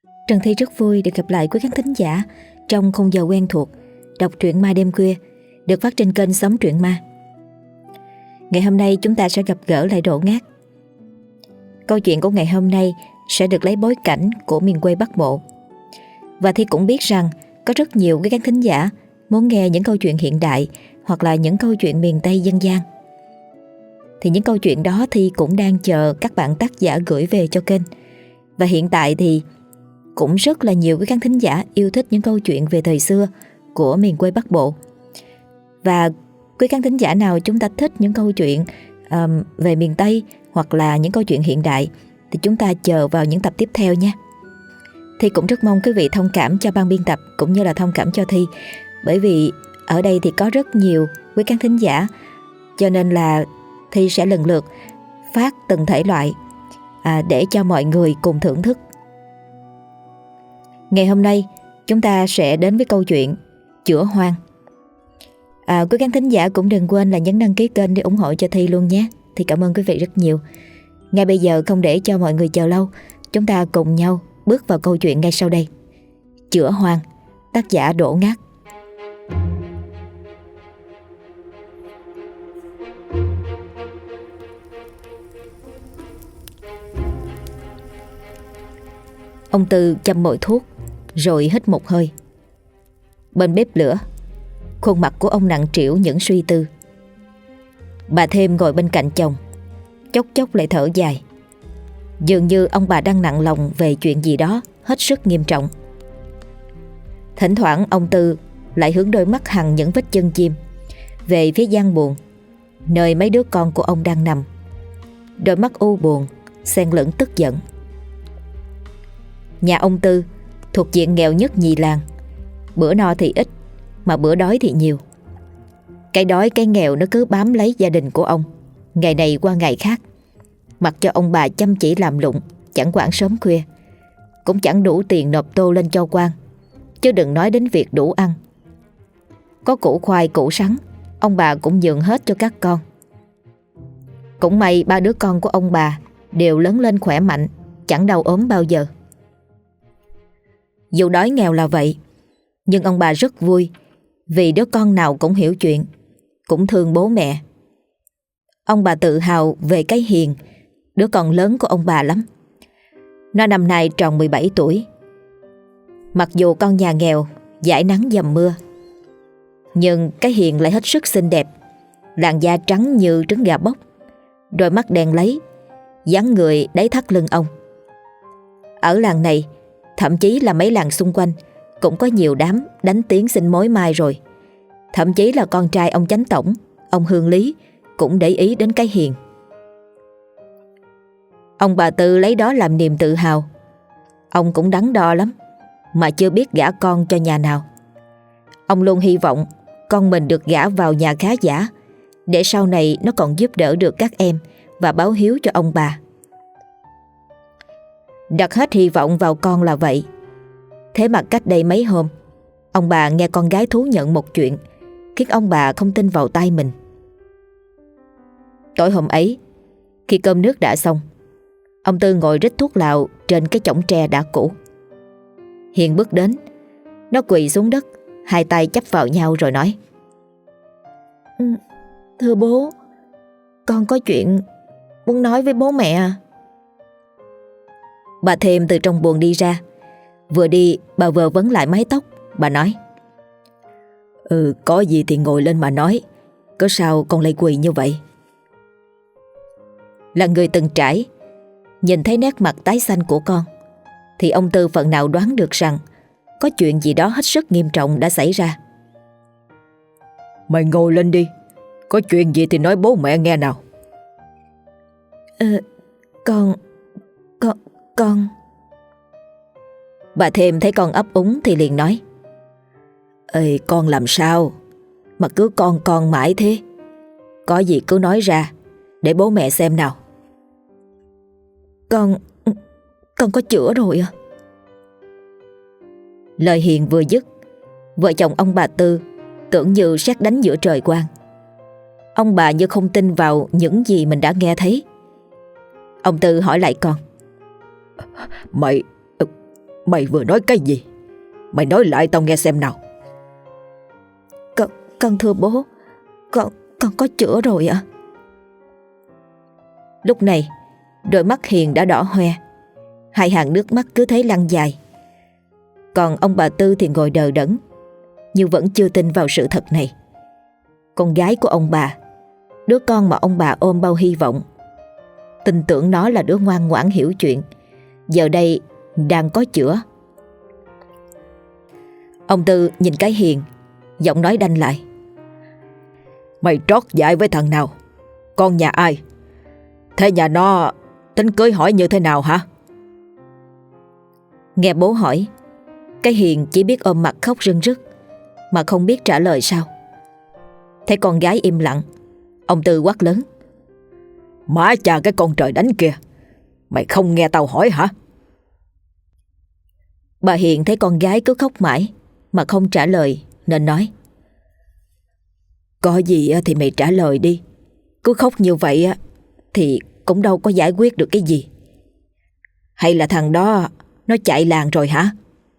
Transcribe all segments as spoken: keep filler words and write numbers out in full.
Trần Thi rất vui được gặp lại quý khán thính giả trong khung giờ quen thuộc đọc truyện ma đêm khuya được phát trên kênh Sống Truyện Ma. Ngày hôm nay chúng ta sẽ gặp gỡ lại Đỗ Ngát. Câu chuyện của ngày hôm nay sẽ được lấy bối cảnh của miền quê Bắc Bộ. Và Thi cũng biết rằng có rất nhiều quý khán thính giả muốn nghe những câu chuyện hiện đại hoặc là những câu chuyện miền Tây dân gian. Thì những câu chuyện đó Thi cũng đang chờ các bạn tác giả gửi về cho kênh. Và hiện tại thì cũng rất là nhiều quý khán thính giả yêu thích những câu chuyện về thời xưa của miền quê Bắc Bộ. Và quý khán thính giả nào chúng ta thích những câu chuyện um, về miền Tây hoặc là những câu chuyện hiện đại thì chúng ta chờ vào những tập tiếp theo nha. Thi cũng rất mong quý vị thông cảm cho ban biên tập cũng như là thông cảm cho Thi, bởi vì ở đây thì có rất nhiều quý khán thính giả, cho nên là Thi sẽ lần lượt phát từng thể loại à, để cho mọi người cùng thưởng thức. Ngày hôm nay chúng ta sẽ đến với câu chuyện Chữa Hoang. à, Quý khán thính giả cũng đừng quên là nhấn đăng ký kênh để ủng hộ cho Thi luôn nhé. Thì cảm ơn quý vị rất nhiều. Ngay bây giờ không để cho mọi người chờ lâu, chúng ta cùng nhau bước vào câu chuyện ngay sau đây. Chữa Hoang, tác giả Đỗ Ngát. Ông Tư châm mồi thuốc rồi hít một hơi. Bên bếp lửa, khuôn mặt của ông nặng trĩu những suy tư. Bà Thêm ngồi bên cạnh chồng, chốc chốc lại thở dài. Dường như ông bà đang nặng lòng về chuyện gì đó hết sức nghiêm trọng. Thỉnh thoảng ông Tư lại hướng đôi mắt hằn những vết chân chim về phía gian buồng, nơi mấy đứa con của ông đang nằm. Đôi mắt u buồn xen lẫn tức giận. Nhà ông Tư thuộc diện nghèo nhất nhì làng. Bữa no thì ít, mà bữa đói thì nhiều. Cái đói cái nghèo nó cứ bám lấy gia đình của ông, ngày này qua ngày khác, mặc cho ông bà chăm chỉ làm lụng, chẳng quản sớm khuya, cũng chẳng đủ tiền nộp tô lên cho quan, chứ đừng nói đến việc đủ ăn. Có củ khoai củ sắn, ông bà cũng nhường hết cho các con. Cũng may ba đứa con của ông bà đều lớn lên khỏe mạnh, chẳng đau ốm bao giờ. Dù đói nghèo là vậy, nhưng ông bà rất vui vì đứa con nào cũng hiểu chuyện, cũng thương bố mẹ. Ông bà tự hào về cái Hiền, đứa con lớn của ông bà lắm. Nó năm nay tròn mười bảy tuổi. Mặc dù con nhà nghèo, dãi nắng dầm mưa, nhưng cái Hiền lại hết sức xinh đẹp. Làn da trắng như trứng gà bốc, đôi mắt đen láy, dáng người đáy thắt lưng ông. Ở làng này, thậm chí là mấy làng xung quanh, cũng có nhiều đám đánh tiếng xin mối mai rồi. Thậm chí là con trai ông chánh tổng, ông Hương Lý, cũng để ý đến cái Hiền. Ông bà Tư lấy đó làm niềm tự hào. Ông cũng đắn đo lắm, mà chưa biết gả con cho nhà nào. Ông luôn hy vọng con mình được gả vào nhà khá giả, để sau này nó còn giúp đỡ được các em và báo hiếu cho ông bà. Đặt hết hy vọng vào con là vậy. Thế mà cách đây mấy hôm, ông bà nghe con gái thú nhận một chuyện khiến ông bà không tin vào tai mình. Tối hôm ấy, khi cơm nước đã xong, ông Tư ngồi rít thuốc lào trên cái chõng tre đã cũ. Hiền bước đến, nó quỳ xuống đất, hai tay chắp vào nhau rồi nói: ừ, Thưa bố, con có chuyện muốn nói với bố mẹ à. Bà Thêm từ trong buồng đi ra. Vừa đi bà vừa vấn lại mái tóc. Bà nói: Ừ, có gì thì ngồi lên mà nói. Có sao con lại quỳ như vậy? Là người từng trải, nhìn thấy nét mặt tái xanh của con, thì ông Tư phần nào đoán được rằng có chuyện gì đó hết sức nghiêm trọng đã xảy ra. Mày ngồi lên đi, có chuyện gì thì nói bố mẹ nghe nào. Ờ, con, con, con... Bà Thêm thấy con ấp úng thì liền nói: Ê, con làm sao mà cứ con con mãi thế? Có gì cứ nói ra để bố mẹ xem nào. Con, con có chữa rồi à? Lời Hiền vừa dứt, vợ chồng ông bà Tư tưởng như sét đánh giữa trời quang. Ông bà như không tin vào những gì mình đã nghe thấy. Ông Tư hỏi lại con: Mày, Mày vừa nói cái gì? Mày nói lại tao nghe xem nào. Con, con thưa bố, Con, con có chữa rồi ạ. Lúc này đôi mắt Hiền đã đỏ hoe, hai hàng nước mắt cứ thế lăn dài. Còn ông bà Tư thì ngồi đờ đẫn, như vẫn chưa tin vào sự thật này. Con gái của ông bà, đứa con mà ông bà ôm bao hy vọng, tin tưởng nó là đứa ngoan ngoãn hiểu chuyện, giờ đây đang có chữa. Ông Tư nhìn cái Hiền, giọng nói đanh lại. Mày trót dại với thằng nào? Con nhà ai? Thế nhà nó tính cưới hỏi như thế nào hả? Nghe bố hỏi, cái Hiền chỉ biết ôm mặt khóc rưng rức, mà không biết trả lời sao. Thấy con gái im lặng, ông Tư quát lớn. Má cha cái con trời đánh kia, mày không nghe tao hỏi hả? Bà Hiền thấy con gái cứ khóc mãi mà không trả lời nên nói. Có gì thì mày trả lời đi. Cứ khóc như vậy thì cũng đâu có giải quyết được cái gì. Hay là thằng đó nó chạy làng rồi hả?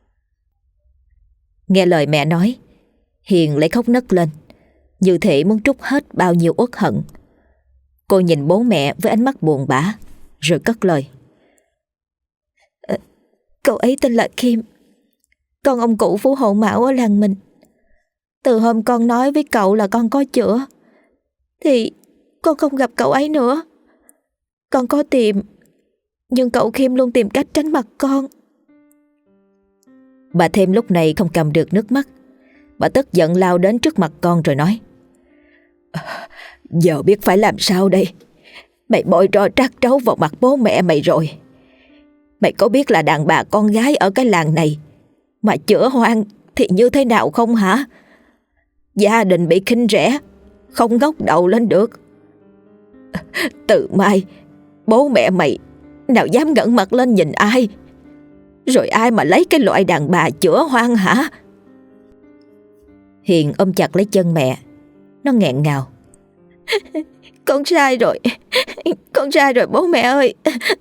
Nghe lời mẹ nói, Hiền lại khóc nấc lên, như thể muốn trút hết bao nhiêu uất hận. Cô nhìn bố mẹ với ánh mắt buồn bã, rồi cất lời. À, cậu ấy tên là Kim, con ông cụ Phú Hộ Mão ở làng mình. Từ hôm con nói với cậu là con có chữa, thì con không gặp cậu ấy nữa. Con có tìm, nhưng cậu Kim luôn tìm cách tránh mặt con. Bà Thêm lúc này không cầm được nước mắt. Bà tức giận lao đến trước mặt con rồi nói. Giờ biết phải làm sao đây? Mày bôi tro trát trấu vào mặt bố mẹ mày rồi. Mày có biết là đàn bà con gái ở cái làng này mà chữa hoang thì như thế nào không hả? Gia đình bị khinh rẻ, không ngóc đầu lên được. Từ mai bố mẹ mày nào dám ngẩng mặt lên nhìn ai? Rồi ai mà lấy cái loại đàn bà chữa hoang hả? Hiền ôm chặt lấy chân mẹ, nó nghẹn ngào. Con sai rồi, con sai rồi bố mẹ ơi.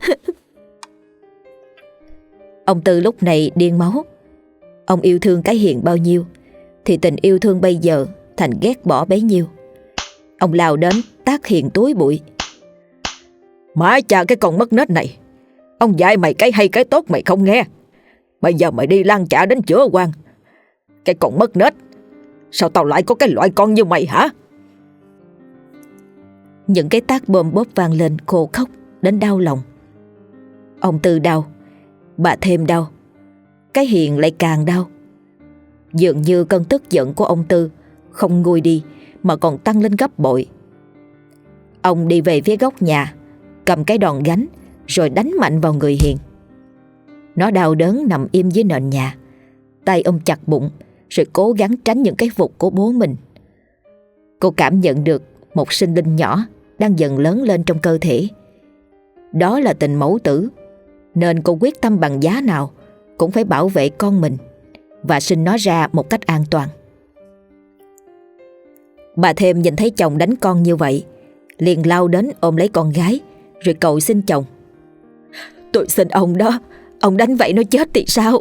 Ông Tư lúc này điên máu. Ông yêu thương cái Hiền bao nhiêu thì tình yêu thương bây giờ thành ghét bỏ bấy nhiêu. Ông lao đến tát Hiền túi bụi. Má cha cái con mất nết này, ông dạy mày cái hay cái tốt mày không nghe. Bây giờ mày đi lan trả đến chữa quan. Cái con mất nết, sao tao lại có cái loại con như mày hả? Những cái tát bôm bốp vang lên khô khóc đến đau lòng. Ông Tư đau, bà Thêm đau, cái Hiền lại càng đau. Dường như cơn tức giận của ông Tư không nguôi đi mà còn tăng lên gấp bội. Ông đi về phía góc nhà, cầm cái đòn gánh rồi đánh mạnh vào người Hiền. Nó đau đớn nằm im dưới nền nhà, tay ôm chặt bụng rồi cố gắng tránh những cái vụt của bố mình. Cô cảm nhận được một sinh linh nhỏ đang dần lớn lên trong cơ thể. Đó là tình mẫu tử, nên cô quyết tâm bằng giá nào cũng phải bảo vệ con mình và sinh nó ra một cách an toàn. Bà Thêm nhìn thấy chồng đánh con như vậy, liền lao đến ôm lấy con gái rồi cầu xin chồng. Tôi xin ông đó, ông đánh vậy nó chết thì sao?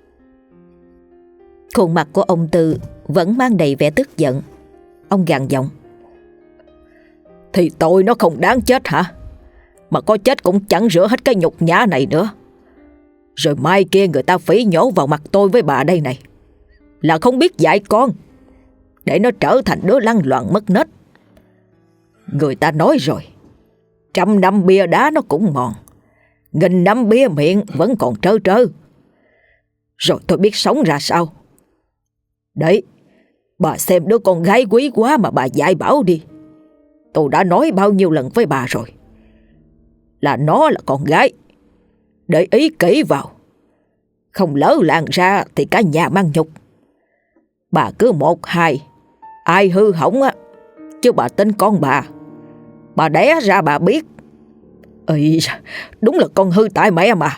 Khuôn mặt của ông Tư vẫn mang đầy vẻ tức giận. Ông gằn giọng. Thì tội nó không đáng chết hả? Mà có chết cũng chẳng rửa hết cái nhục nhã này nữa. Rồi mai kia người ta phỉ nhổ vào mặt tôi với bà đây này, là không biết dạy con, để nó trở thành đứa lăng loàn mất nết. Người ta nói rồi, trăm năm bia đá nó cũng mòn, nghìn năm bia miệng vẫn còn trơ trơ. Rồi tôi biết sống ra sao. Đấy, bà xem đứa con gái quý quá mà bà dạy bảo đi. Tôi đã nói bao nhiêu lần với bà rồi, là nó là con gái. Để ý kỹ vào, không lỡ làng ra thì cả nhà mang nhục. Bà cứ một hai, ai hư hỏng á, chứ bà tin con bà. Bà đẻ ra bà biết. Ây, đúng là con hư tại mẹ mà.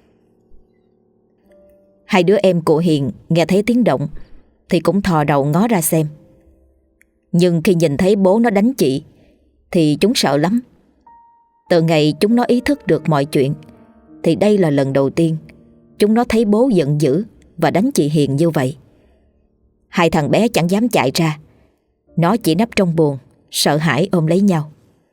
Hai đứa em của Hiền nghe thấy tiếng động thì cũng thò đầu ngó ra xem. Nhưng khi nhìn thấy bố nó đánh chị thì chúng sợ lắm. Từ ngày chúng nó ý thức được mọi chuyện thì đây là lần đầu tiên chúng nó thấy bố giận dữ và đánh chị Hiền như vậy. Hai thằng bé chẳng dám chạy ra. Nó chỉ nấp trong buồng, sợ hãi ôm lấy nhau.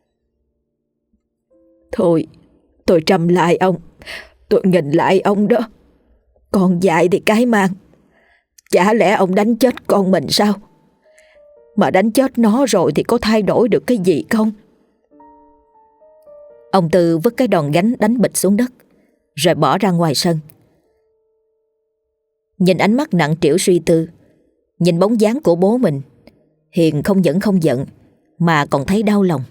Thôi, tôi trầm lại ông. Tôi nghình lại ông đó. Con dại thì cái mang. Chả lẽ ông đánh chết con mình sao? Mà đánh chết nó rồi thì có thay đổi được cái gì không? Ông Tư vứt cái đòn gánh đánh bịch xuống đất, rồi bỏ ra ngoài sân. Nhìn ánh mắt nặng trĩu suy tư, nhìn bóng dáng của bố mình, Hiền không những không giận mà còn thấy đau lòng.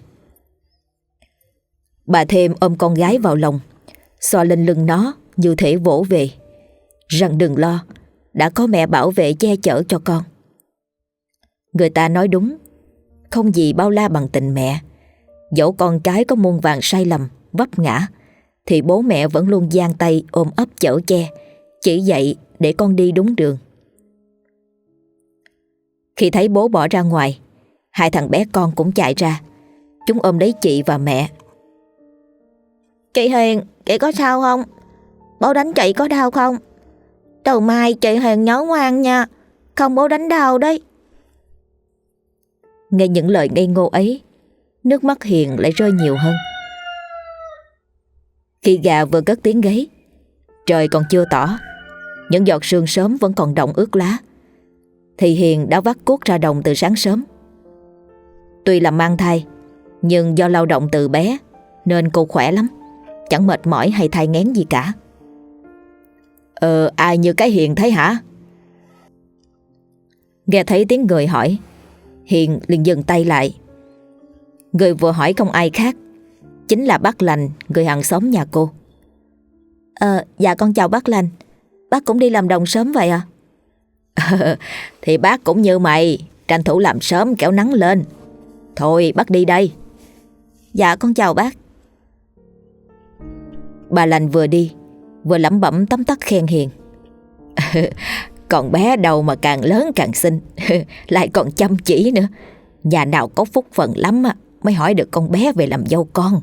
Bà Thêm ôm con gái vào lòng, xoa lên lưng nó như thể vỗ về, rằng đừng lo, đã có mẹ bảo vệ che chở cho con. Người ta nói đúng, không gì bao la bằng tình mẹ. Dẫu con cái có muôn vàn sai lầm, vấp ngã, thì bố mẹ vẫn luôn giang tay ôm ấp chở che, chỉ dạy để con đi đúng đường. Khi thấy bố bỏ ra ngoài, hai thằng bé con cũng chạy ra. Chúng ôm lấy chị và mẹ. Chị Hiền, chị có sao không? Bố đánh chị có đau không? Từ mai chị Hiền nhớ ngoan nha, không bố đánh đau đấy. Nghe những lời ngây ngô ấy, nước mắt Hiền lại rơi nhiều hơn. Khi gà vừa cất tiếng gáy, trời còn chưa tỏ, những giọt sương sớm vẫn còn đọng ướt lá, thì Hiền đã vác cuốc ra đồng từ sáng sớm. Tuy là mang thai, nhưng do lao động từ bé nên cô khỏe lắm, chẳng mệt mỏi hay thai nghén gì cả. Ờ, ai như cái Hiền thấy hả? Nghe thấy tiếng người hỏi, Hiền liền dừng tay lại. Người vừa hỏi không ai khác, chính là bác Lành, người hàng xóm nhà cô. Ờ, dạ con chào bác Lành. Bác cũng đi làm đồng sớm vậy à? Ờ, thì bác cũng như mày, tranh thủ làm sớm kẻo nắng lên. Thôi bác đi đây. Dạ con chào bác. Bà Lành vừa đi vừa lẩm bẩm tấm tắc khen Hiền. Con bé đâu mà càng lớn càng xinh, lại còn chăm chỉ nữa. Nhà nào có phúc phần lắm mới hỏi được con bé về làm dâu con.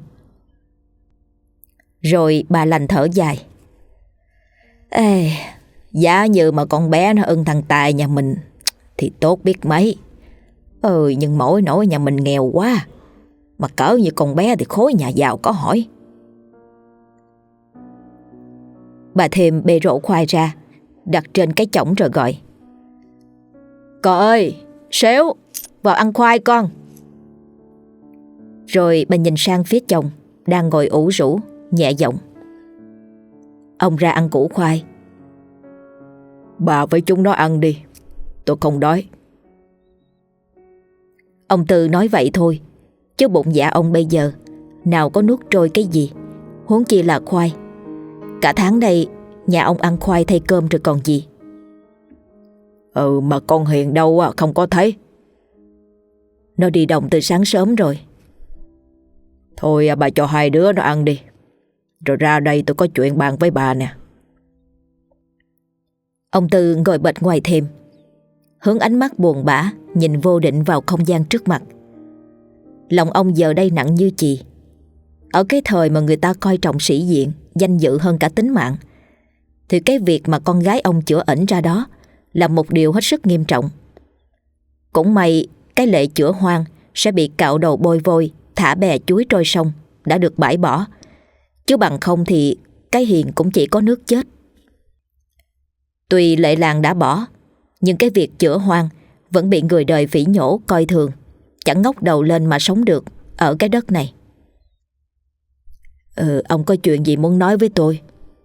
Rồi bà Lành thở dài. Ê, giá như mà con bé nó ưng thằng Tài nhà mình thì tốt biết mấy. Ừ, nhưng mỗi nỗi nhà mình nghèo quá, mà cỡ như con bé thì khối nhà giàu có hỏi. Bà Thêm bê rổ khoai ra, đặt trên cái chõng rồi gọi. Con ơi, Xéo, vào ăn khoai con. Rồi bà nhìn sang phía chồng đang ngồi ủ rũ, nhẹ giọng. Ông ra ăn củ khoai. Bà với chúng nó ăn đi, tôi không đói. Ông Tư nói vậy thôi, chứ bụng dạ ông bây giờ nào có nuốt trôi cái gì, huống chi là khoai. Cả tháng đây nhà ông ăn khoai thay cơm rồi còn gì. Ừ, mà con Hiền đâu à, không có thấy. Nó đi đồng từ sáng sớm rồi. Thôi bà cho hai đứa nó ăn đi, rồi ra đây tôi có chuyện bàn với bà nè. Ông Tư ngồi bệt ngoài thềm, hướng ánh mắt buồn bã nhìn vô định vào không gian trước mặt. Lòng ông giờ đây nặng như chì. Ở cái thời mà người ta coi trọng sĩ diện, danh dự hơn cả tính mạng, thì cái việc mà con gái ông chữa ẩn ra đó là một điều hết sức nghiêm trọng. Cũng may cái lệ chữa hoang sẽ bị cạo đầu bôi vôi, thả bè chuối trôi sông đã được bãi bỏ, chứ bằng không thì cái Hiền cũng chỉ có nước chết. Tuy lệ làng đã bỏ, nhưng cái việc chữa hoang vẫn bị người đời phỉ nhổ coi thường, chẳng ngóc đầu lên mà sống được ở cái đất này. Ừ, ông có chuyện gì muốn nói với tôi?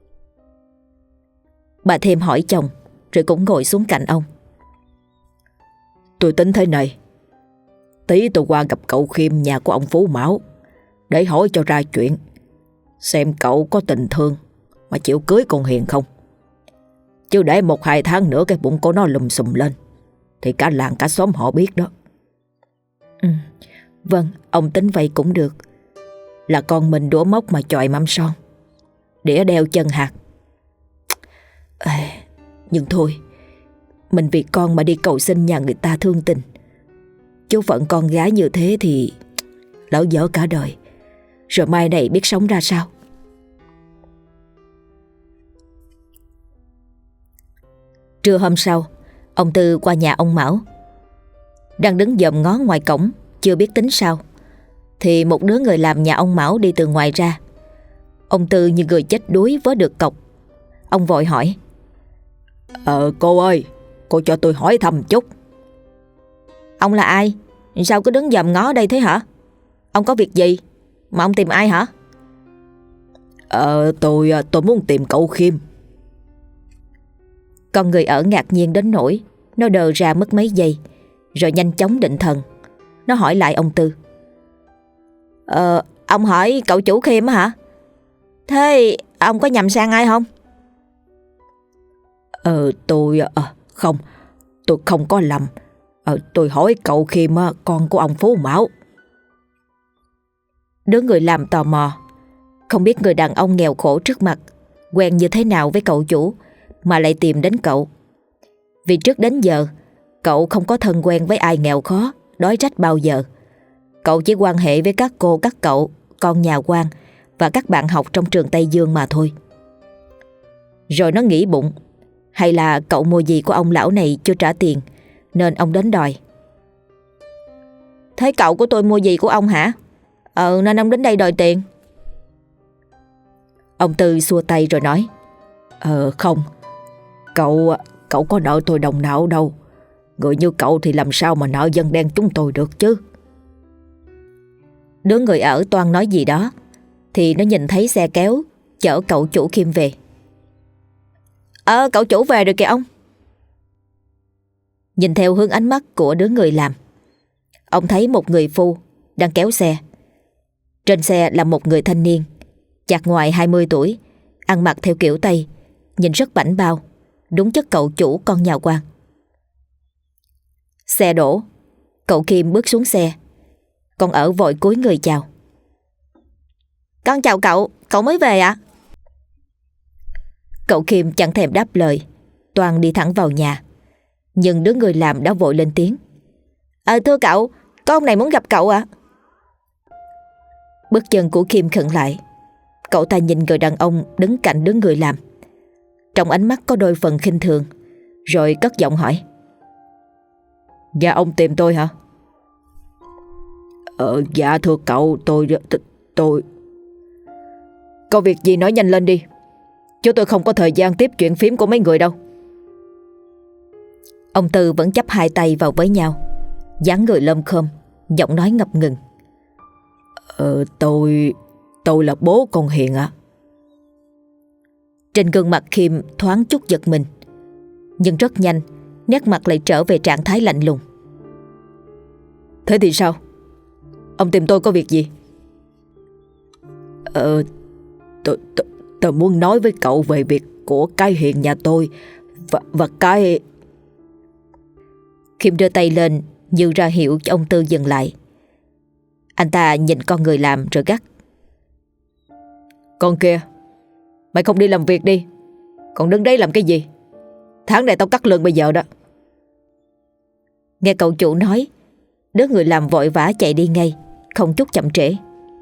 Bà Thêm hỏi chồng, rồi cũng ngồi xuống cạnh ông. Tôi tính thế này, tí tôi qua gặp cậu Khiêm nhà của ông Phú Mão để hỏi cho ra chuyện, xem cậu có tình thương mà chịu cưới con Hiền không. Chứ để một hai tháng nữa cái bụng của nó lùm xùm lên thì cả làng cả xóm họ biết đó. Ừ, vâng, ông tính vậy cũng được. Là con mình đũa mốc mà chọi mâm son, đĩa đeo chân hạt. À, nhưng thôi, mình vì con mà đi cầu xin nhà người ta thương tình. Chú phận con gái như thế thì lỡ dở cả đời, rồi mai này biết sống ra sao. Trưa hôm sau, ông Tư qua nhà ông Mão. Đang đứng dòm ngó ngoài cổng, chưa biết tính sao, thì một đứa người làm nhà ông Mão đi từ ngoài ra. Ông Tư như người chết đuối vớ được cọc. Ông vội hỏi: Ờ cô ơi, cô cho tôi hỏi thăm chút. Ông là ai? Sao cứ đứng dòm ngó đây thế hả? Ông có việc gì mà ông tìm ai hả? Ờ tôi tôi muốn tìm cậu Khiêm. Con người ở ngạc nhiên đến nỗi nó đờ ra mất mấy giây, rồi nhanh chóng định thần. Nó hỏi lại ông Tư: Ờ, ông hỏi cậu chủ Khiêm hả? Thế ông có nhầm sang ai không? Ờ tôi à, không, tôi không có lầm. Ờ, tôi hỏi cậu Khiêm, con của ông Phú Mão. Đứa người làm tò mò, không biết người đàn ông nghèo khổ trước mặt quen như thế nào với cậu chủ mà lại tìm đến cậu. Vì trước đến giờ cậu không có thân quen với ai nghèo khó, đói rách bao giờ. Cậu chỉ quan hệ với các cô, các cậu, con nhà quan và các bạn học trong trường Tây Dương mà thôi. Rồi nó nghĩ bụng, hay là cậu mua gì của ông lão này chưa trả tiền nên ông đến đòi. Thế cậu của tôi mua gì của ông hả? Ờ nên ông đến đây đòi tiền. Ông Tư xua tay rồi nói: Ờ không, cậu cậu có nợ tôi đồng nào đâu. Người như cậu thì làm sao mà nợ dân đen chúng tôi được chứ. Đứa người ở toan nói gì đó thì nó nhìn thấy xe kéo chở cậu chủ Khiêm về. Ờ cậu chủ về rồi kìa ông. Nhìn theo hướng ánh mắt của đứa người làm, ông thấy một người phu đang kéo xe. Trên xe là một người thanh niên chạc ngoài hai mươi tuổi, ăn mặc theo kiểu Tây, nhìn rất bảnh bao, đúng chất cậu chủ con nhà quan. Xe đổ, cậu Kim bước xuống xe. Con ở vội cúi người chào: Con chào cậu, cậu mới về ạ? Cậu Kim chẳng thèm đáp lời, toan đi thẳng vào nhà. Nhưng đứa người làm đã vội lên tiếng: Ờ thưa cậu, có ông này muốn gặp cậu ạ. Bước chân của Kim khựng lại. Cậu ta nhìn người đàn ông đứng cạnh đứa người làm, trong ánh mắt có đôi phần khinh thường, rồi cất giọng hỏi: Dạ ông tìm tôi hả? Ờ dạ thưa cậu, tôi tôi, tôi... Có việc gì nói nhanh lên đi, chứ tôi không có thời gian tiếp chuyện phím của mấy người đâu. Ông Tư vẫn chắp hai tay vào với nhau, dáng người lơm khơm, giọng nói ngập ngừng: Ờ tôi... tôi là bố con Hiền ạ. Trên gương mặt Khiêm thoáng chút giật mình, nhưng rất nhanh nét mặt lại trở về trạng thái lạnh lùng. Thế thì sao? Ông tìm tôi có việc gì? Ờ tôi, tôi, tôi muốn nói với cậu về việc của cái Hiền nhà tôi Và, và cái... Khiêm đưa tay lên như ra hiệu cho ông Tư dừng lại. Anh ta nhìn con người làm rồi gắt: Con kia, mày không đi làm việc đi, còn đứng đấy làm cái gì? Tháng này tao cắt lương bây giờ đó. Nghe cậu chủ nói, đứa người làm vội vã chạy đi ngay, không chút chậm trễ.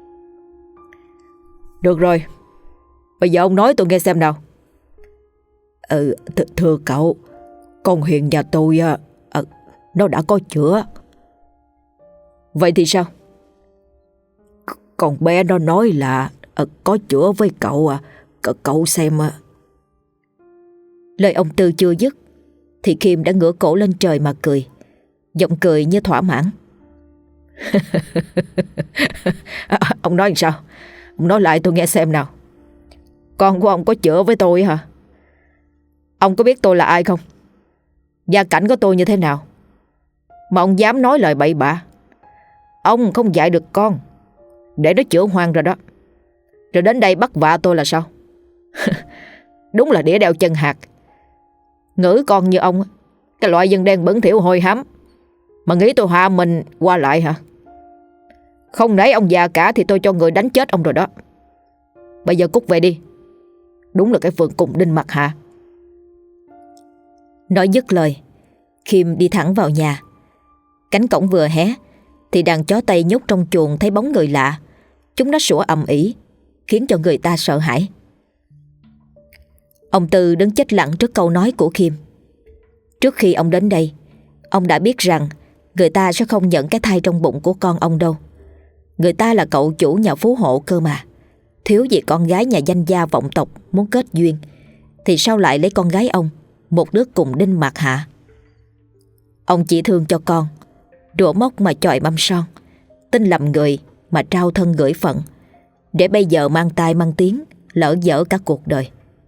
Được rồi, bây giờ ông nói tôi nghe xem nào. Ừ, th- thưa cậu, con Hiền nhà tôi à, à, nó đã có chữa. Vậy thì sao? C- con bé nó nói là à, có chữa với cậu à, C- cậu xem à. Lời ông Tư chưa dứt thì Khiêm đã ngửa cổ lên trời mà cười, giọng cười như thỏa mãn. à, Ông nói làm sao? Ông nói lại tôi nghe xem nào. Con của ông có chữa với tôi hả? Ông có biết tôi là ai không? Gia cảnh của tôi như thế nào mà ông dám nói lời bậy bạ? Ông không dạy được con, để nó chữa hoang rồi đó, rồi đến đây bắt vạ tôi là sao? Đúng là đĩa đeo chân hạt. Ngữ con như ông, cái loại dân đen bẩn thỉu hôi hám, mà nghĩ tôi hạ mình qua lại hả? Không nể ông già cả thì tôi cho người đánh chết ông rồi đó. Bây giờ cút về đi. Đúng là cái phường cùng đinh mặt hạ. Nói dứt lời, Khiêm đi thẳng vào nhà. Cánh cổng vừa hé thì đàn chó Tây nhốt trong chuồng thấy bóng người lạ. Chúng nó sủa ầm ĩ, khiến cho người ta sợ hãi. Ông Tư đứng chết lặng trước câu nói của Khiêm. Trước khi ông đến đây, ông đã biết rằng người ta sẽ không nhận cái thai trong bụng của con ông đâu. Người ta là cậu chủ nhà phú hộ cơ mà. Thiếu gì con gái nhà danh gia vọng tộc muốn kết duyên, thì sao lại lấy con gái ông, một đứa cùng đinh mặc hả? Ông chỉ thương cho con, đũa móc mà chọi mâm son, tin lầm người mà trao thân gửi phận, để bây giờ mang tai mang tiếng, lỡ dở cả cuộc đời.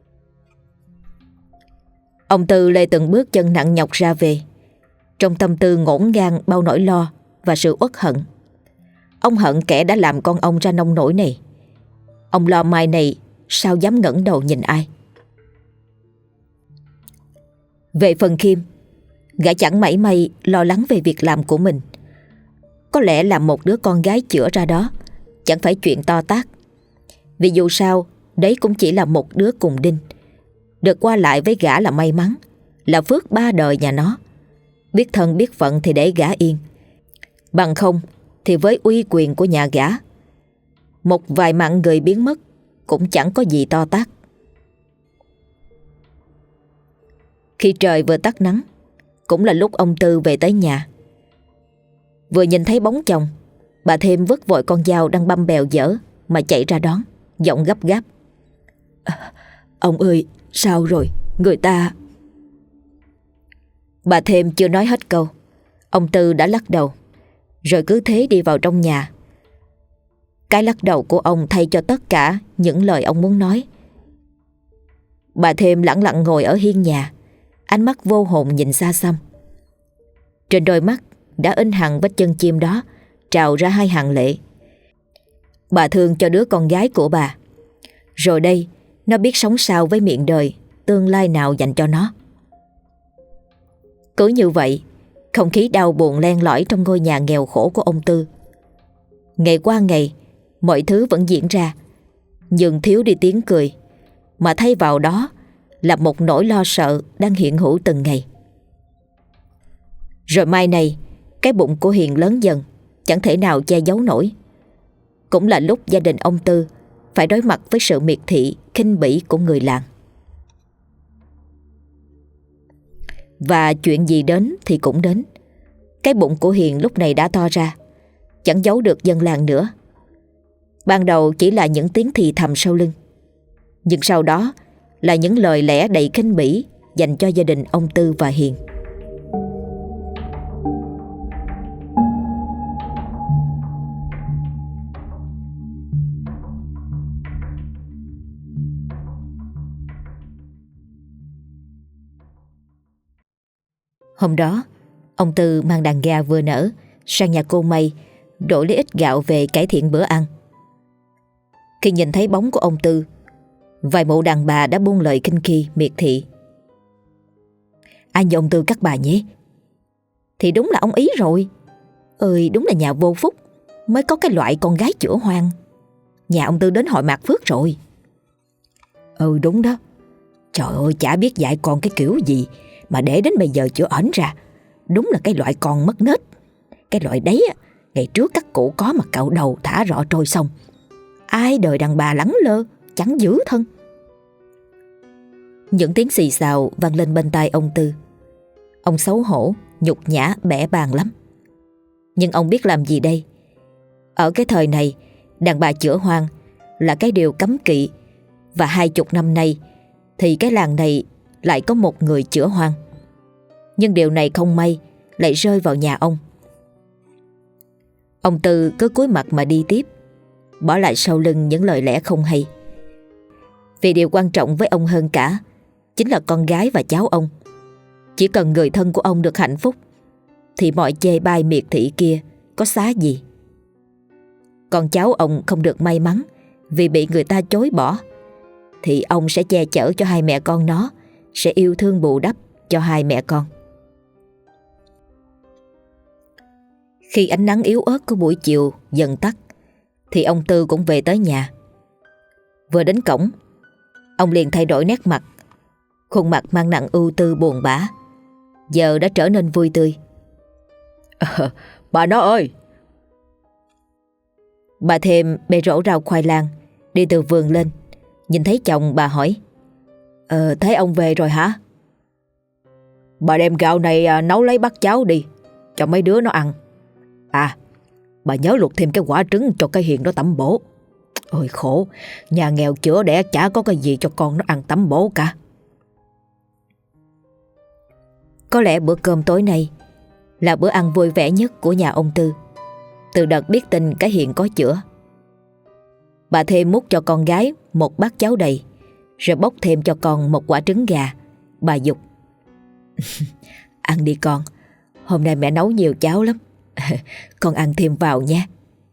Ông Tư lê từng bước chân nặng nhọc ra về, trong tâm tư ngổn ngang bao nỗi lo và sự uất hận. Ông hận kẻ đã làm con ông ra nông nỗi này. Ông lo mai này sao dám ngẩng đầu nhìn ai. Về phần Khiêm, gã chẳng mảy may lo lắng về việc làm của mình. Có lẽ là một đứa con gái chữa ra đó chẳng phải chuyện to tát, vì dù sao đấy cũng chỉ là một đứa cùng đinh. Được qua lại với gã là may mắn, là phước ba đời nhà nó. Biết thân biết phận thì để gã yên, bằng không thì với uy quyền của nhà gã, một vài mạng người biến mất cũng chẳng có gì to tát. Khi trời vừa tắt nắng, cũng là lúc ông Tư về tới nhà. Vừa nhìn thấy bóng chồng, bà Thêm vứt vội con dao đang băm bèo dở mà chạy ra đón, giọng gấp gáp. À, ông ơi, sao rồi? Người ta... Bà Thêm chưa nói hết câu, ông Tư đã lắc đầu, rồi cứ thế đi vào trong nhà. Cái lắc đầu của ông thay cho tất cả những lời ông muốn nói. Bà Thêm lẳng lặng ngồi ở hiên nhà, ánh mắt vô hồn nhìn xa xăm. Trên đôi mắt đã in hằn vết chân chim đó trào ra hai hàng lệ. Bà thương cho đứa con gái của bà, rồi đây nó biết sống sao với miệng đời, tương lai nào dành cho nó. Cứ như vậy, không khí đau buồn len lỏi trong ngôi nhà nghèo khổ của ông Tư. Ngày qua ngày, mọi thứ vẫn diễn ra, nhưng thiếu đi tiếng cười, mà thay vào đó là một nỗi lo sợ đang hiện hữu từng ngày. Rồi mai này, cái bụng của Hiền lớn dần, chẳng thể nào che giấu nổi. Cũng là lúc gia đình ông Tư phải đối mặt với sự miệt thị, khinh bỉ của người làng. Và chuyện gì đến thì cũng đến. Cái bụng của Hiền lúc này đã to ra, chẳng giấu được dân làng nữa. Ban đầu chỉ là những tiếng thì thầm sau lưng, nhưng sau đó là những lời lẽ đầy khinh bỉ dành cho gia đình ông Tư và Hiền. Hôm đó, ông Tư mang đàn gà vừa nở sang nhà cô Mây đổi lấy ít gạo về cải thiện bữa ăn. Khi nhìn thấy bóng của ông Tư, vài mụ đàn bà đã buông lời khinh khi miệt thị. Ai như ông Tư các bà nhé? Thì đúng là ông ý rồi. Ơi, đúng là nhà vô phúc mới có cái loại con gái chữa hoang. Nhà ông Tư đến hội mạt phước rồi. Ừ đúng đó. Trời ơi, chả biết dạy con cái kiểu gì mà để đến bây giờ chưa ẩn ra. Đúng là cái loại con mất nết. Cái loại đấy á, ngày trước các cụ có mà cạo đầu thả rọ trôi sông. Ai đời đàn bà lẳng lơ, chẳng giữ thân. Những tiếng xì xào vang lên bên tai ông Tư. Ông xấu hổ, nhục nhã, bẽ bàng lắm. Nhưng ông biết làm gì đây? Ở cái thời này, đàn bà chữa hoang là cái điều cấm kỵ. Và hai chục năm nay thì cái làng này lại có một người chữa hoang. Nhưng điều này không may lại rơi vào nhà ông. Ông Tư cứ cúi mặt mà đi tiếp, bỏ lại sau lưng những lời lẽ không hay. Vì điều quan trọng với ông hơn cả chính là con gái và cháu ông. Chỉ cần người thân của ông được hạnh phúc thì mọi chê bai miệt thị kia có xá gì. Còn cháu ông không được may mắn vì bị người ta chối bỏ, thì ông sẽ che chở cho hai mẹ con nó, sẽ yêu thương bù đắp cho hai mẹ con. Khi ánh nắng yếu ớt của buổi chiều dần tắt thì ông Tư cũng về tới nhà. Vừa đến cổng, ông liền thay đổi nét mặt. Khuôn mặt mang nặng ưu tư buồn bã giờ đã trở nên vui tươi. À, bà nó ơi! Bà Thêm bê rổ rau khoai lang đi từ vườn lên. Nhìn thấy chồng bà hỏi: Ờ, thấy ông về rồi hả? bà đem gạo này à, nấu lấy bát cháo đi, cho mấy đứa nó ăn. À, bà nhớ luộc thêm cái quả trứng cho cái Hiền nó tẩm bổ. Ôi khổ, nhà nghèo chữa đẻ chả có cái gì cho con nó ăn tẩm bổ cả. Có lẽ bữa cơm tối nay là bữa ăn vui vẻ nhất của nhà ông Tư từ đợt biết tin cái Hiền có chữa. Bà thêm múc cho con gái một bát cháo đầy, rồi bốc thêm cho con một quả trứng gà. Bà giục: ăn đi con, hôm nay mẹ nấu nhiều cháo lắm. Con ăn thêm vào nha.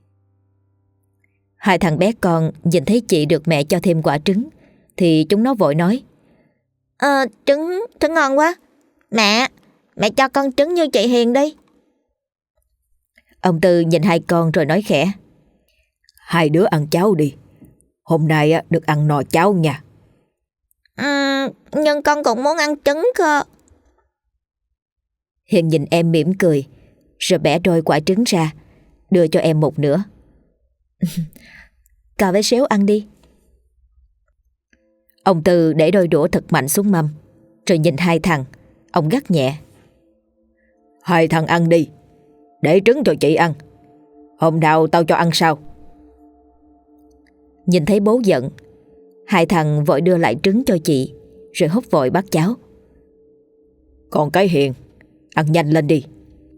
Hai thằng bé con nhìn thấy chị được mẹ cho thêm quả trứng thì chúng nó vội nói: Ờ, trứng, trứng ngon quá. Mẹ, mẹ cho con trứng như chị Hiền đi. Ông Tư nhìn hai con rồi nói khẽ: Hai đứa ăn cháo đi, hôm nay á, được ăn no cháo nha. Ừ, nhưng con cũng muốn ăn trứng cơ. Hiền nhìn em mỉm cười, rồi bẻ đôi quả trứng ra, đưa cho em một nửa. Cà với xéo ăn đi. Ông Tư để đôi đũa thật mạnh xuống mâm, rồi nhìn hai thằng, ông gắt nhẹ: Hai thằng ăn đi, để trứng cho chị ăn. Hôm nào tao cho ăn sau. Nhìn thấy bố giận, hai thằng vội đưa lại trứng cho chị, rồi húp vội bát cháo. Còn cái Hiền, ăn nhanh lên đi.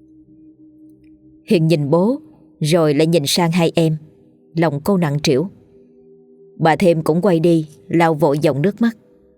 Hiền nhìn bố, rồi lại nhìn sang hai em, lòng cô nặng trĩu. Bà Thêm cũng quay đi, lau vội dòng nước mắt.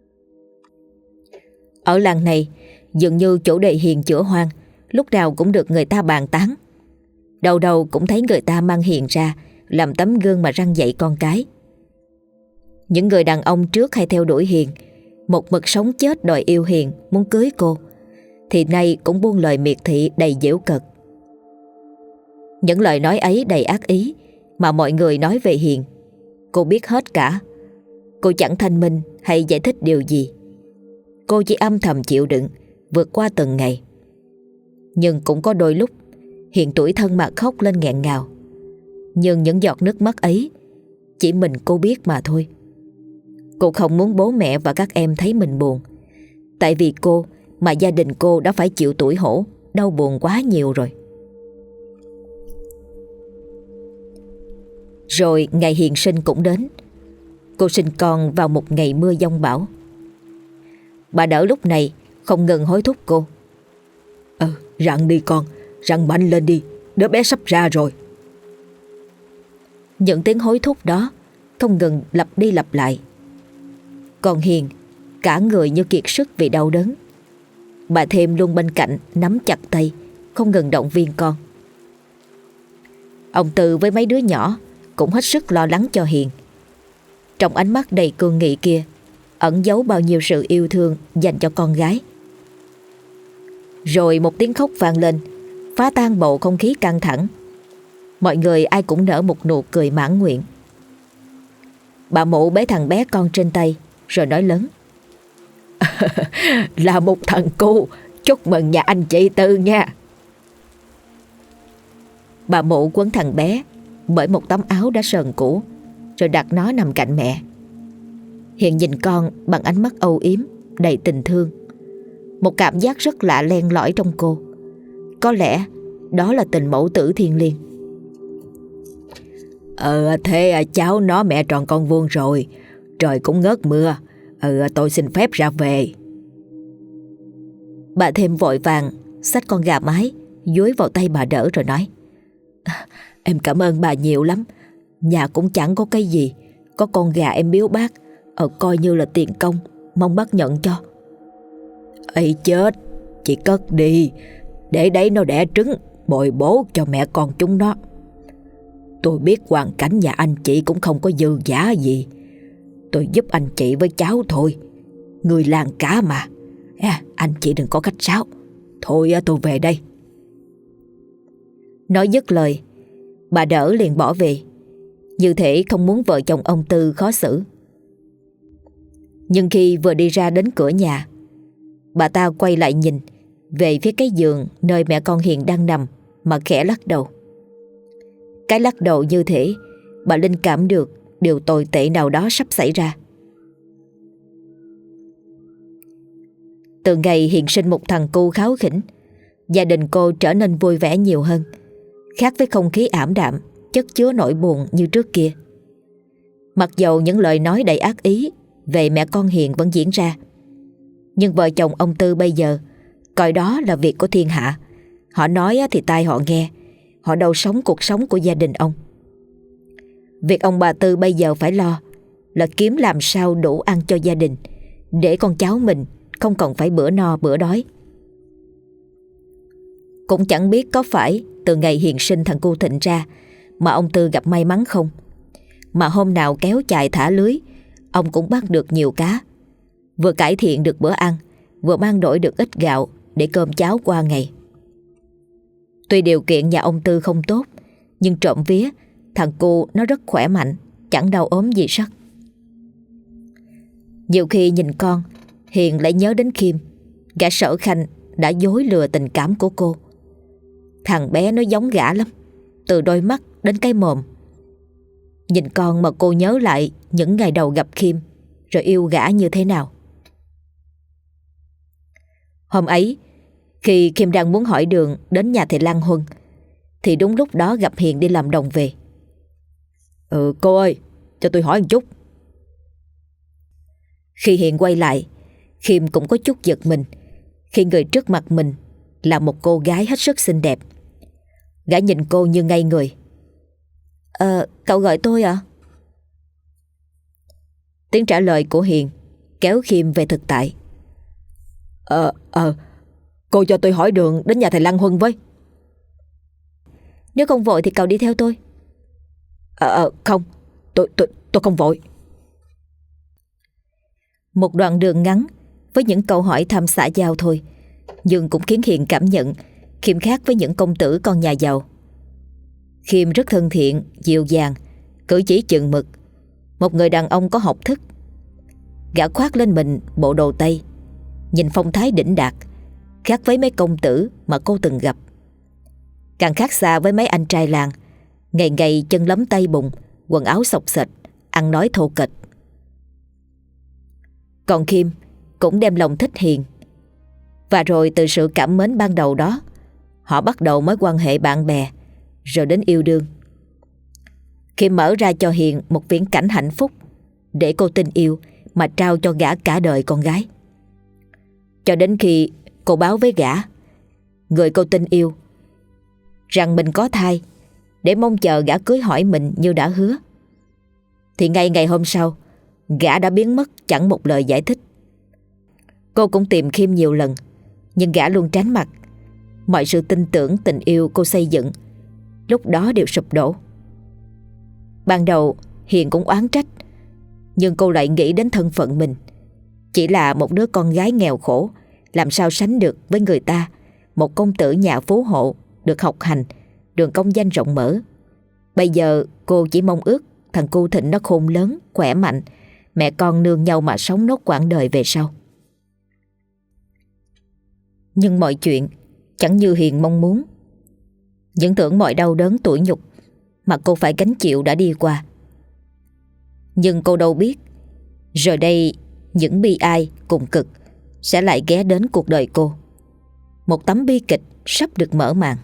Ở làng này, dường như chủ đề Hiền chữa hoang lúc nào cũng được người ta bàn tán. Đầu đầu cũng thấy người ta mang Hiền ra làm tấm gương mà răn dạy con cái. Những người đàn ông trước hay theo đuổi Hiền, một mực sống chết đòi yêu Hiền, muốn cưới cô, thì nay cũng buông lời miệt thị đầy giễu cợt. Những lời nói ấy đầy ác ý mà mọi người nói về Hiền, cô biết hết cả. Cô chẳng thanh minh hay giải thích điều gì. Cô chỉ âm thầm chịu đựng, vượt qua từng ngày. Nhưng cũng có đôi lúc Hiền tủi thân mà khóc lên nghẹn ngào. Nhưng những giọt nước mắt ấy chỉ mình cô biết mà thôi. Cô không muốn bố mẹ và các em thấy mình buồn. Tại vì cô mà gia đình cô đã phải chịu tủi hổ, đau buồn quá nhiều rồi. Rồi ngày Hiền sinh cũng đến. Cô sinh con vào một ngày mưa giông bão. Bà Đỡ lúc này không ngừng hối thúc cô: Ừ, rặn đi con, rặn mạnh lên đi, đứa bé sắp ra rồi. Những tiếng hối thúc đó không ngừng lặp đi lặp lại. Còn Hiền cả người như kiệt sức vì đau đớn. Bà Thêm luôn bên cạnh nắm chặt tay, không ngừng động viên con. Ông Tư với mấy đứa nhỏ cũng hết sức lo lắng cho Hiền. Trong ánh mắt đầy cương nghị kia ẩn giấu bao nhiêu sự yêu thương dành cho con gái. Rồi một tiếng khóc vang lên, phá tan bầu không khí căng thẳng. Mọi người ai cũng nở một nụ cười mãn nguyện. Bà Mụ bế thằng bé con trên tay, rồi nói lớn: Là một thằng cu, chúc mừng nhà anh chị Tư nha. Bà Mụ quấn thằng bé bởi một tấm áo đã sờn cũ, rồi đặt nó nằm cạnh mẹ. Hiền nhìn con bằng ánh mắt âu yếm, đầy tình thương. Một cảm giác rất lạ len lỏi trong cô. Có lẽ đó là tình mẫu tử thiêng liêng. Ờ thế cháu nó mẹ tròn con vuông rồi, trời cũng ngớt mưa. Ừ tôi xin phép ra về. Bà Thêm vội vàng xách con gà mái dúi vào tay bà Đỡ rồi nói: Em cảm ơn bà nhiều lắm. Nhà cũng chẳng có cái gì, có con gà em biếu bác, ờ, coi như là tiền công, mong bác nhận cho. Ây chết, chị cất đi, để đấy nó đẻ trứng bồi bổ cho mẹ con chúng nó. Tôi biết hoàn cảnh nhà anh chị cũng không có dư giả gì, tôi giúp anh chị với cháu thôi. Người làng cả mà, à, anh chị đừng có khách sáo. Thôi tôi về đây. Nói dứt lời, bà Đỡ liền bỏ về, như thể không muốn vợ chồng ông Tư khó xử. Nhưng khi vừa đi ra đến cửa nhà, bà ta quay lại nhìn về phía cái giường nơi mẹ con Hiền đang nằm mà khẽ lắc đầu. Cái lắc đầu như thể bà linh cảm được điều tồi tệ nào đó sắp xảy ra. Từ ngày hiện sinh một thằng cu kháu khỉnh, gia đình cô trở nên vui vẻ nhiều hơn, khác với không khí ảm đạm, chất chứa nỗi buồn như trước kia. Mặc dầu những lời nói đầy ác ý về mẹ con Hiền vẫn diễn ra, nhưng vợ chồng ông Tư bây giờ coi đó là việc của thiên hạ. Họ nói thì tai họ nghe, họ đâu sống cuộc sống của gia đình ông. Việc ông bà Tư bây giờ phải lo là kiếm làm sao đủ ăn cho gia đình, để con cháu mình không còn phải bữa no bữa đói. Cũng chẳng biết có phải từ ngày hiện sinh thằng cu Thịnh ra mà ông Tư gặp may mắn không, mà hôm nào kéo chài thả lưới, ông cũng bắt được nhiều cá, vừa cải thiện được bữa ăn, vừa mang đổi được ít gạo để cơm cháo qua ngày. Tuy điều kiện nhà ông Tư không tốt, nhưng trộm vía thằng cu nó rất khỏe mạnh, chẳng đau ốm gì sắt. Nhiều khi nhìn con, Hiền lại nhớ đến Khiêm, gã Sở Khanh đã dối lừa tình cảm của cô. Thằng bé nó giống gã lắm, từ đôi mắt đến cái mồm. Nhìn con mà cô nhớ lại những ngày đầu gặp Khiêm, rồi yêu gã như thế nào. Hôm ấy, khi Khiêm đang muốn hỏi đường đến nhà thầy Lan Huân, thì đúng lúc đó gặp Hiền đi làm đồng về. Ừ cô ơi, cho tôi hỏi một chút. Khi Hiền quay lại, Khiêm cũng có chút giật mình khi người trước mặt mình là một cô gái hết sức xinh đẹp. Gã nhìn cô như ngây người. Ờ, cậu gọi tôi à? Tiếng trả lời của Hiền kéo Khiêm về thực tại. Ờ, ờ, cô cho tôi hỏi đường đến nhà thầy Lan Huân với. Nếu không vội thì cậu đi theo tôi. Ờ, ờ không, tôi, tôi, tôi không vội. Một đoạn đường ngắn với những câu hỏi thăm xã giao thôi, nhưng cũng khiến Hiền cảm nhận Khiêm khác với những công tử con nhà giàu. Khiêm rất thân thiện, dịu dàng, cử chỉ chừng mực, một người đàn ông có học thức. Gã khoác lên mình bộ đồ Tây, nhìn phong thái đỉnh đạt, khác với mấy công tử mà cô từng gặp. Càng khác xa với mấy anh trai làng, ngày ngày chân lấm tay bùn, quần áo xộc xệch, ăn nói thô kệch. Còn Khiêm cũng đem lòng thích Hiền. Và rồi từ sự cảm mến ban đầu đó, họ bắt đầu mối quan hệ bạn bè, rồi đến yêu đương. Khiêm mở ra cho Hiền một viễn cảnh hạnh phúc, để cô tin yêu mà trao cho gã cả đời con gái. Cho đến khi cô báo với gã, người cô tin yêu, rằng mình có thai, để mong chờ gã cưới hỏi mình như đã hứa. Thì ngay ngày hôm sau, gã đã biến mất chẳng một lời giải thích. Cô cũng tìm Khiêm nhiều lần, nhưng gã luôn tránh mặt. Mọi sự tin tưởng tình yêu cô xây dựng lúc đó đều sụp đổ. Ban đầu Hiền cũng oán trách, nhưng cô lại nghĩ đến thân phận mình. Chỉ là một đứa con gái nghèo khổ, làm sao sánh được với người ta, một công tử nhà phú hộ, được học hành, đường công danh rộng mở. Bây giờ cô chỉ mong ước thằng cu Thịnh nó khôn lớn, khỏe mạnh, mẹ con nương nhau mà sống nốt quãng đời về sau. Nhưng mọi chuyện chẳng như Hiền mong muốn. Những tưởng mọi đau đớn tủi nhục mà cô phải gánh chịu đã đi qua. Nhưng cô đâu biết, rồi đây những bi ai cùng cực sẽ lại ghé đến cuộc đời cô. Một tấm bi kịch sắp được mở màn.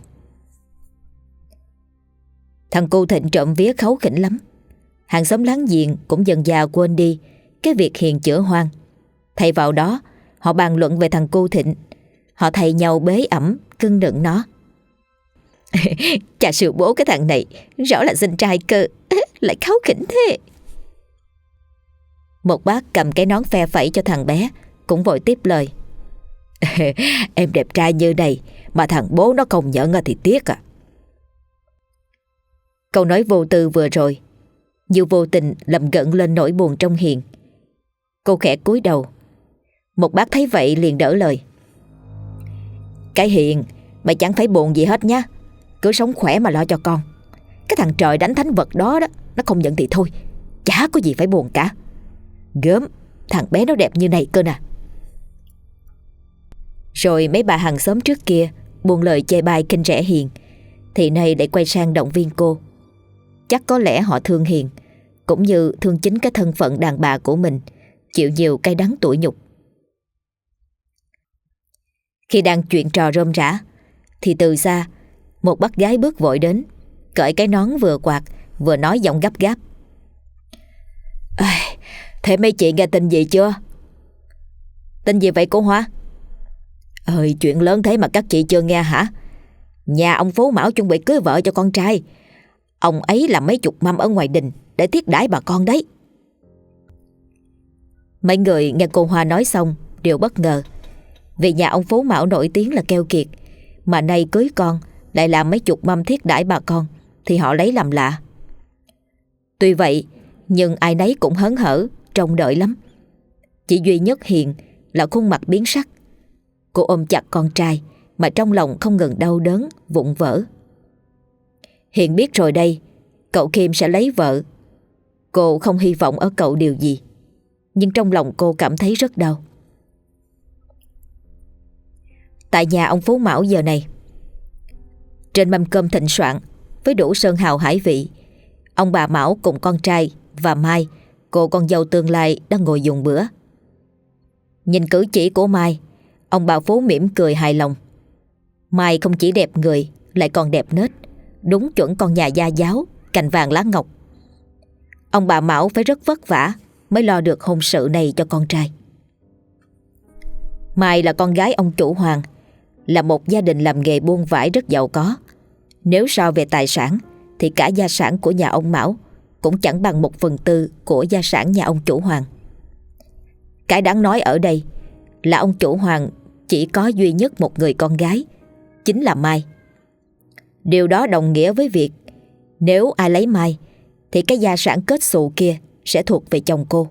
Thằng cu Thịnh trộm vía kháu khỉnh lắm. Hàng xóm láng giềng cũng dần dà quên đi cái việc Hiền chữa hoang. Thay vào đó, họ bàn luận về thằng cu Thịnh. Họ thay nhau bế ẵm, cưng nựng nó. Chà sự bố cái thằng này, rõ là sinh trai cơ, lại kháu khỉnh thế. Một bác cầm cái nón phe phẩy cho thằng bé, cũng vội tiếp lời. Em đẹp trai như này mà thằng bố nó không nhận thì tiếc à. Câu nói vô tư vừa rồi như vô tình làm gợn lên nỗi buồn trong Hiền. Cô khẽ cúi đầu. Một bác thấy vậy liền đỡ lời. Cái Hiền, mày chẳng phải buồn gì hết nhá, cứ sống khỏe mà lo cho con. Cái thằng trời đánh thánh vật đó đó, nó không nhận thì thôi, chả có gì phải buồn cả. Gớm, thằng bé nó đẹp như này cơ nè. Rồi mấy bà hàng xóm trước kia buông lời chê bai khinh rẻ Hiền, thì nay lại quay sang động viên cô. Chắc có lẽ họ thương Hiền, cũng như thương chính cái thân phận đàn bà của mình, chịu nhiều cay đắng tủi nhục. Khi đang chuyện trò rôm rả thì từ xa một bác gái bước vội đến, cởi cái nón vừa quạt vừa nói giọng gấp gáp: "Ây, thế mấy chị nghe tin gì chưa?" "Tin gì vậy cô Hoa?" "Ơi, chuyện lớn thế mà các chị chưa nghe hả? Nhà ông Phú Mão chuẩn bị cưới vợ cho con trai. Ông ấy làm mấy chục mâm ở ngoài đình để thiết đãi bà con đấy." Mấy người nghe cô Hoa nói xong đều bất ngờ, vì nhà ông Phú Mão nổi tiếng là keo kiệt, mà nay cưới con lại làm mấy chục mâm thiết đãi bà con thì họ lấy làm lạ. Tuy vậy nhưng ai nấy cũng hớn hở trông đợi lắm. Chỉ duy nhất Hiền là khuôn mặt biến sắc. Cô ôm chặt con trai mà trong lòng không ngừng đau đớn vụn vỡ. Hiền biết rồi đây, cậu Kim sẽ lấy vợ. Cô không hy vọng ở cậu điều gì, nhưng trong lòng cô cảm thấy rất đau. Tại nhà ông Phú Mão giờ này, trên mâm cơm thịnh soạn với đủ sơn hào hải vị, ông bà Mão cùng con trai và Mai, cô con dâu tương lai, đang ngồi dùng bữa. Nhìn cử chỉ của Mai, ông bà Phú mỉm cười hài lòng. Mai không chỉ đẹp người, lại còn đẹp nết, đúng chuẩn con nhà gia giáo, cành vàng lá ngọc. Ông bà Mão phải rất vất vả mới lo được hôn sự này cho con trai. Mai là con gái ông chủ Hoàng, là một gia đình làm nghề buôn vải rất giàu có. Nếu so về tài sản thì cả gia sản của nhà ông Mão cũng chẳng bằng một phần tư của gia sản nhà ông chủ Hoàng. Cái đáng nói ở đây là ông chủ Hoàng chỉ có duy nhất một người con gái, chính là Mai. Điều đó đồng nghĩa với việc nếu ai lấy Mai thì cái gia sản kết xù kia sẽ thuộc về chồng cô.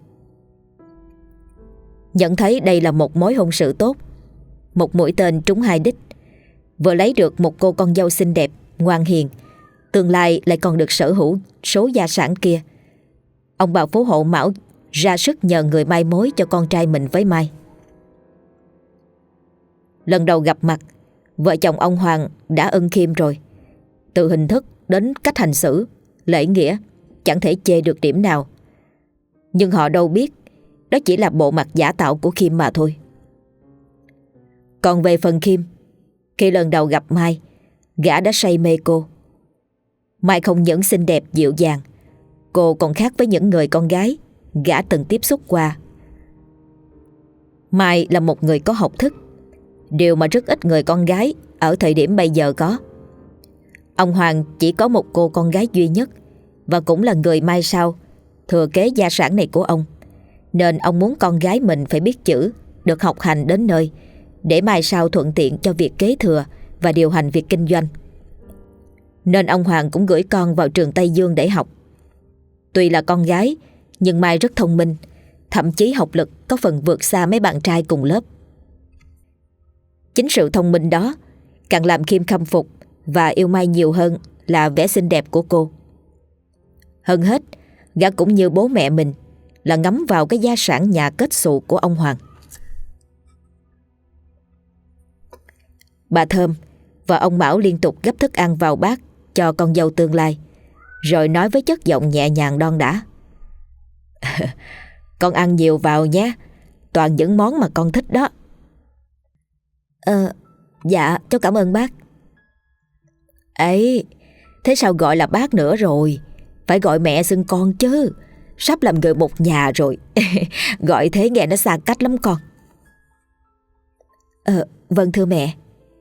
Nhận thấy đây là một mối hôn sự tốt, một mũi tên trúng hai đích, vừa lấy được một cô con dâu xinh đẹp, ngoan hiền, tương lai lại còn được sở hữu số gia sản kia, ông bà Phú Hộ Mão ra sức nhờ người mai mối cho con trai mình với Mai. Lần đầu gặp mặt, vợ chồng ông Hoàng đã ưng khiêm rồi. Từ hình thức đến cách hành xử, lễ nghĩa, chẳng thể chê được điểm nào. Nhưng họ đâu biết đó chỉ là bộ mặt giả tạo của Khiêm mà thôi. Còn về phần Khiêm, khi lần đầu gặp Mai, gã đã say mê cô. Mai không những xinh đẹp dịu dàng, cô còn khác với những người con gái gã từng tiếp xúc qua. Mai là một người có học thức, điều mà rất ít người con gái ở thời điểm bây giờ có. Ông Hoàng chỉ có một cô con gái duy nhất, và cũng là người mai sau thừa kế gia sản này của ông, nên ông muốn con gái mình phải biết chữ, được học hành đến nơi, để mai sau thuận tiện cho việc kế thừa và điều hành việc kinh doanh. Nên ông Hoàng cũng gửi con vào trường Tây Dương để học. Tuy là con gái, nhưng Mai rất thông minh, thậm chí học lực có phần vượt xa mấy bạn trai cùng lớp. Chính sự thông minh đó càng làm Khiêm khâm phục và yêu Mai nhiều hơn là vẻ xinh đẹp của cô. Hơn hết, gã cũng như bố mẹ mình là ngắm vào cái gia sản nhà kết xù của ông Hoàng. Bà Thơm và ông Mão liên tục gấp thức ăn vào bát cho con dâu tương lai, rồi nói với chất giọng nhẹ nhàng đon đả: "Con ăn nhiều vào nhé, toàn những món mà con thích đó." "Ờ, dạ, cháu cảm ơn bác." "Ấy, thế sao gọi là bác nữa rồi? Phải gọi mẹ xưng con chứ, sắp làm người một nhà rồi." "Gọi thế nghe nó xa cách lắm con." "Ờ, vâng thưa mẹ."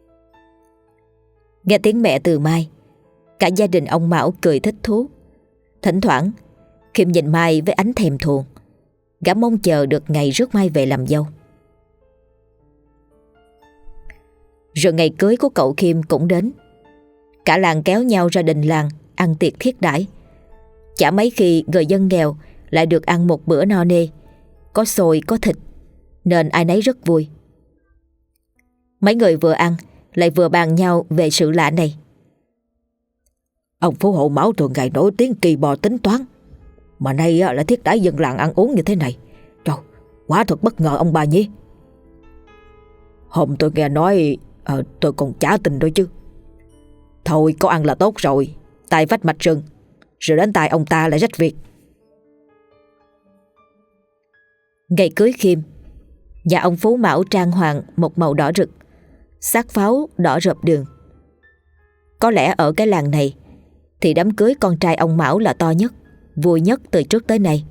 Nghe tiếng mẹ từ Mai, cả gia đình ông Mão cười thích thú. Thỉnh thoảng Khiêm nhìn Mai với ánh thèm thuồng, gã mong chờ được ngày rước Mai về làm dâu. Rồi ngày cưới của cậu Khiêm cũng đến. Cả làng kéo nhau ra đình làng ăn tiệc thiết đãi. Chả mấy khi người dân nghèo lại được ăn một bữa no nê, có xôi có thịt, nên ai nấy rất vui. Mấy người vừa ăn lại vừa bàn nhau về sự lạ này. "Ông Phú Hộ Mão thường ngày nổi tiếng kỳ bò tính toán, mà nay là thiết đãi dân làng ăn uống như thế này. Trời, quá thật bất ngờ ông bà nhỉ." "Hôm tôi nghe nói à, tôi còn chả tin đó chứ. Thôi có ăn là tốt rồi, tay vách mạch rừng, rồi đến tay ông ta lại rách việc." Ngày cưới Khiêm, nhà ông Phú Mão trang hoàng một màu đỏ rực, xác pháo đỏ rợp đường. Có lẽ ở cái làng này thì đám cưới con trai ông Mão là to nhất, vui nhất từ trước tới nay.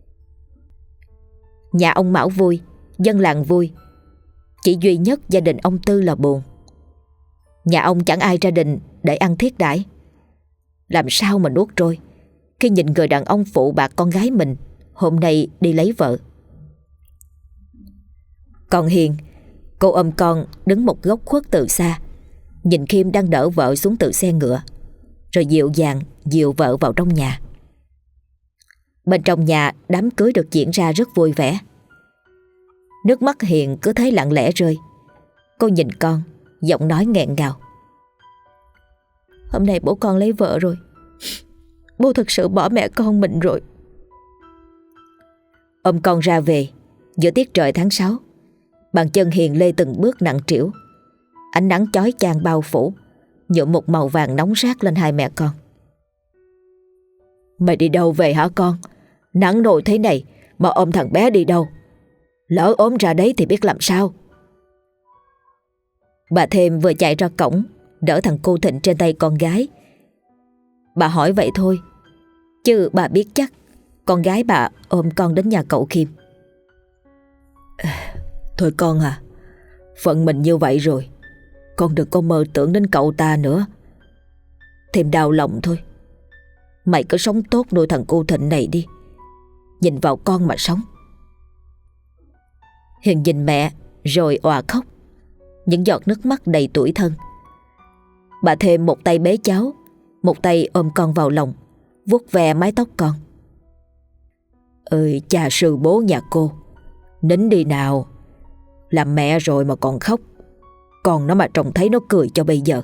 Nhà ông Mão vui, dân làng vui, chỉ duy nhất gia đình ông Tư là buồn. Nhà ông chẳng ai ra đình để ăn thiết đãi. Làm sao mà nuốt trôi khi nhìn người đàn ông phụ bạc con gái mình hôm nay đi lấy vợ. Còn Hiền, cô ôm con đứng một góc khuất từ xa, nhìn Khiêm đang đỡ vợ xuống từ xe ngựa, rồi dịu dàng dìu vợ vào trong nhà. Bên trong nhà đám cưới được diễn ra rất vui vẻ. Nước mắt Hiền cứ thế lặng lẽ rơi. Cô nhìn con, giọng nói nghẹn ngào. Hôm nay bố con lấy vợ rồi. Bố thực sự bỏ mẹ con mình rồi. Ôm con ra về giữa tiết trời tháng sáu, bàn chân Hiền lê từng bước nặng trĩu. Ánh nắng chói chang bao phủ, nhuộm một màu vàng nóng rát lên hai mẹ con. Mày đi đâu về hả con? Nắng nôi thế này mà ôm thằng bé đi đâu? Lỡ ốm ra đấy thì biết làm sao? Bà Thêm vừa chạy ra cổng, đỡ thằng cô Thịnh trên tay con gái. Bà hỏi vậy thôi, chứ bà biết chắc con gái bà ôm con đến nhà cậu Khiêm. Thôi con à, phận mình như vậy rồi, con đừng có mơ tưởng đến cậu ta nữa. Thêm đau lòng thôi. Mày cứ sống tốt nuôi thằng cô Thịnh này đi, nhìn vào con mà sống. Hiền nhìn mẹ rồi òa khóc, những giọt nước mắt đầy tủi thân. Bà Thêm một tay bế cháu, một tay ôm con vào lòng, vuốt ve mái tóc con. Ơi cha sư bố nhà cô, nín đi nào. Làm mẹ rồi mà còn khóc, con nó mà trông thấy nó cười cho bây giờ.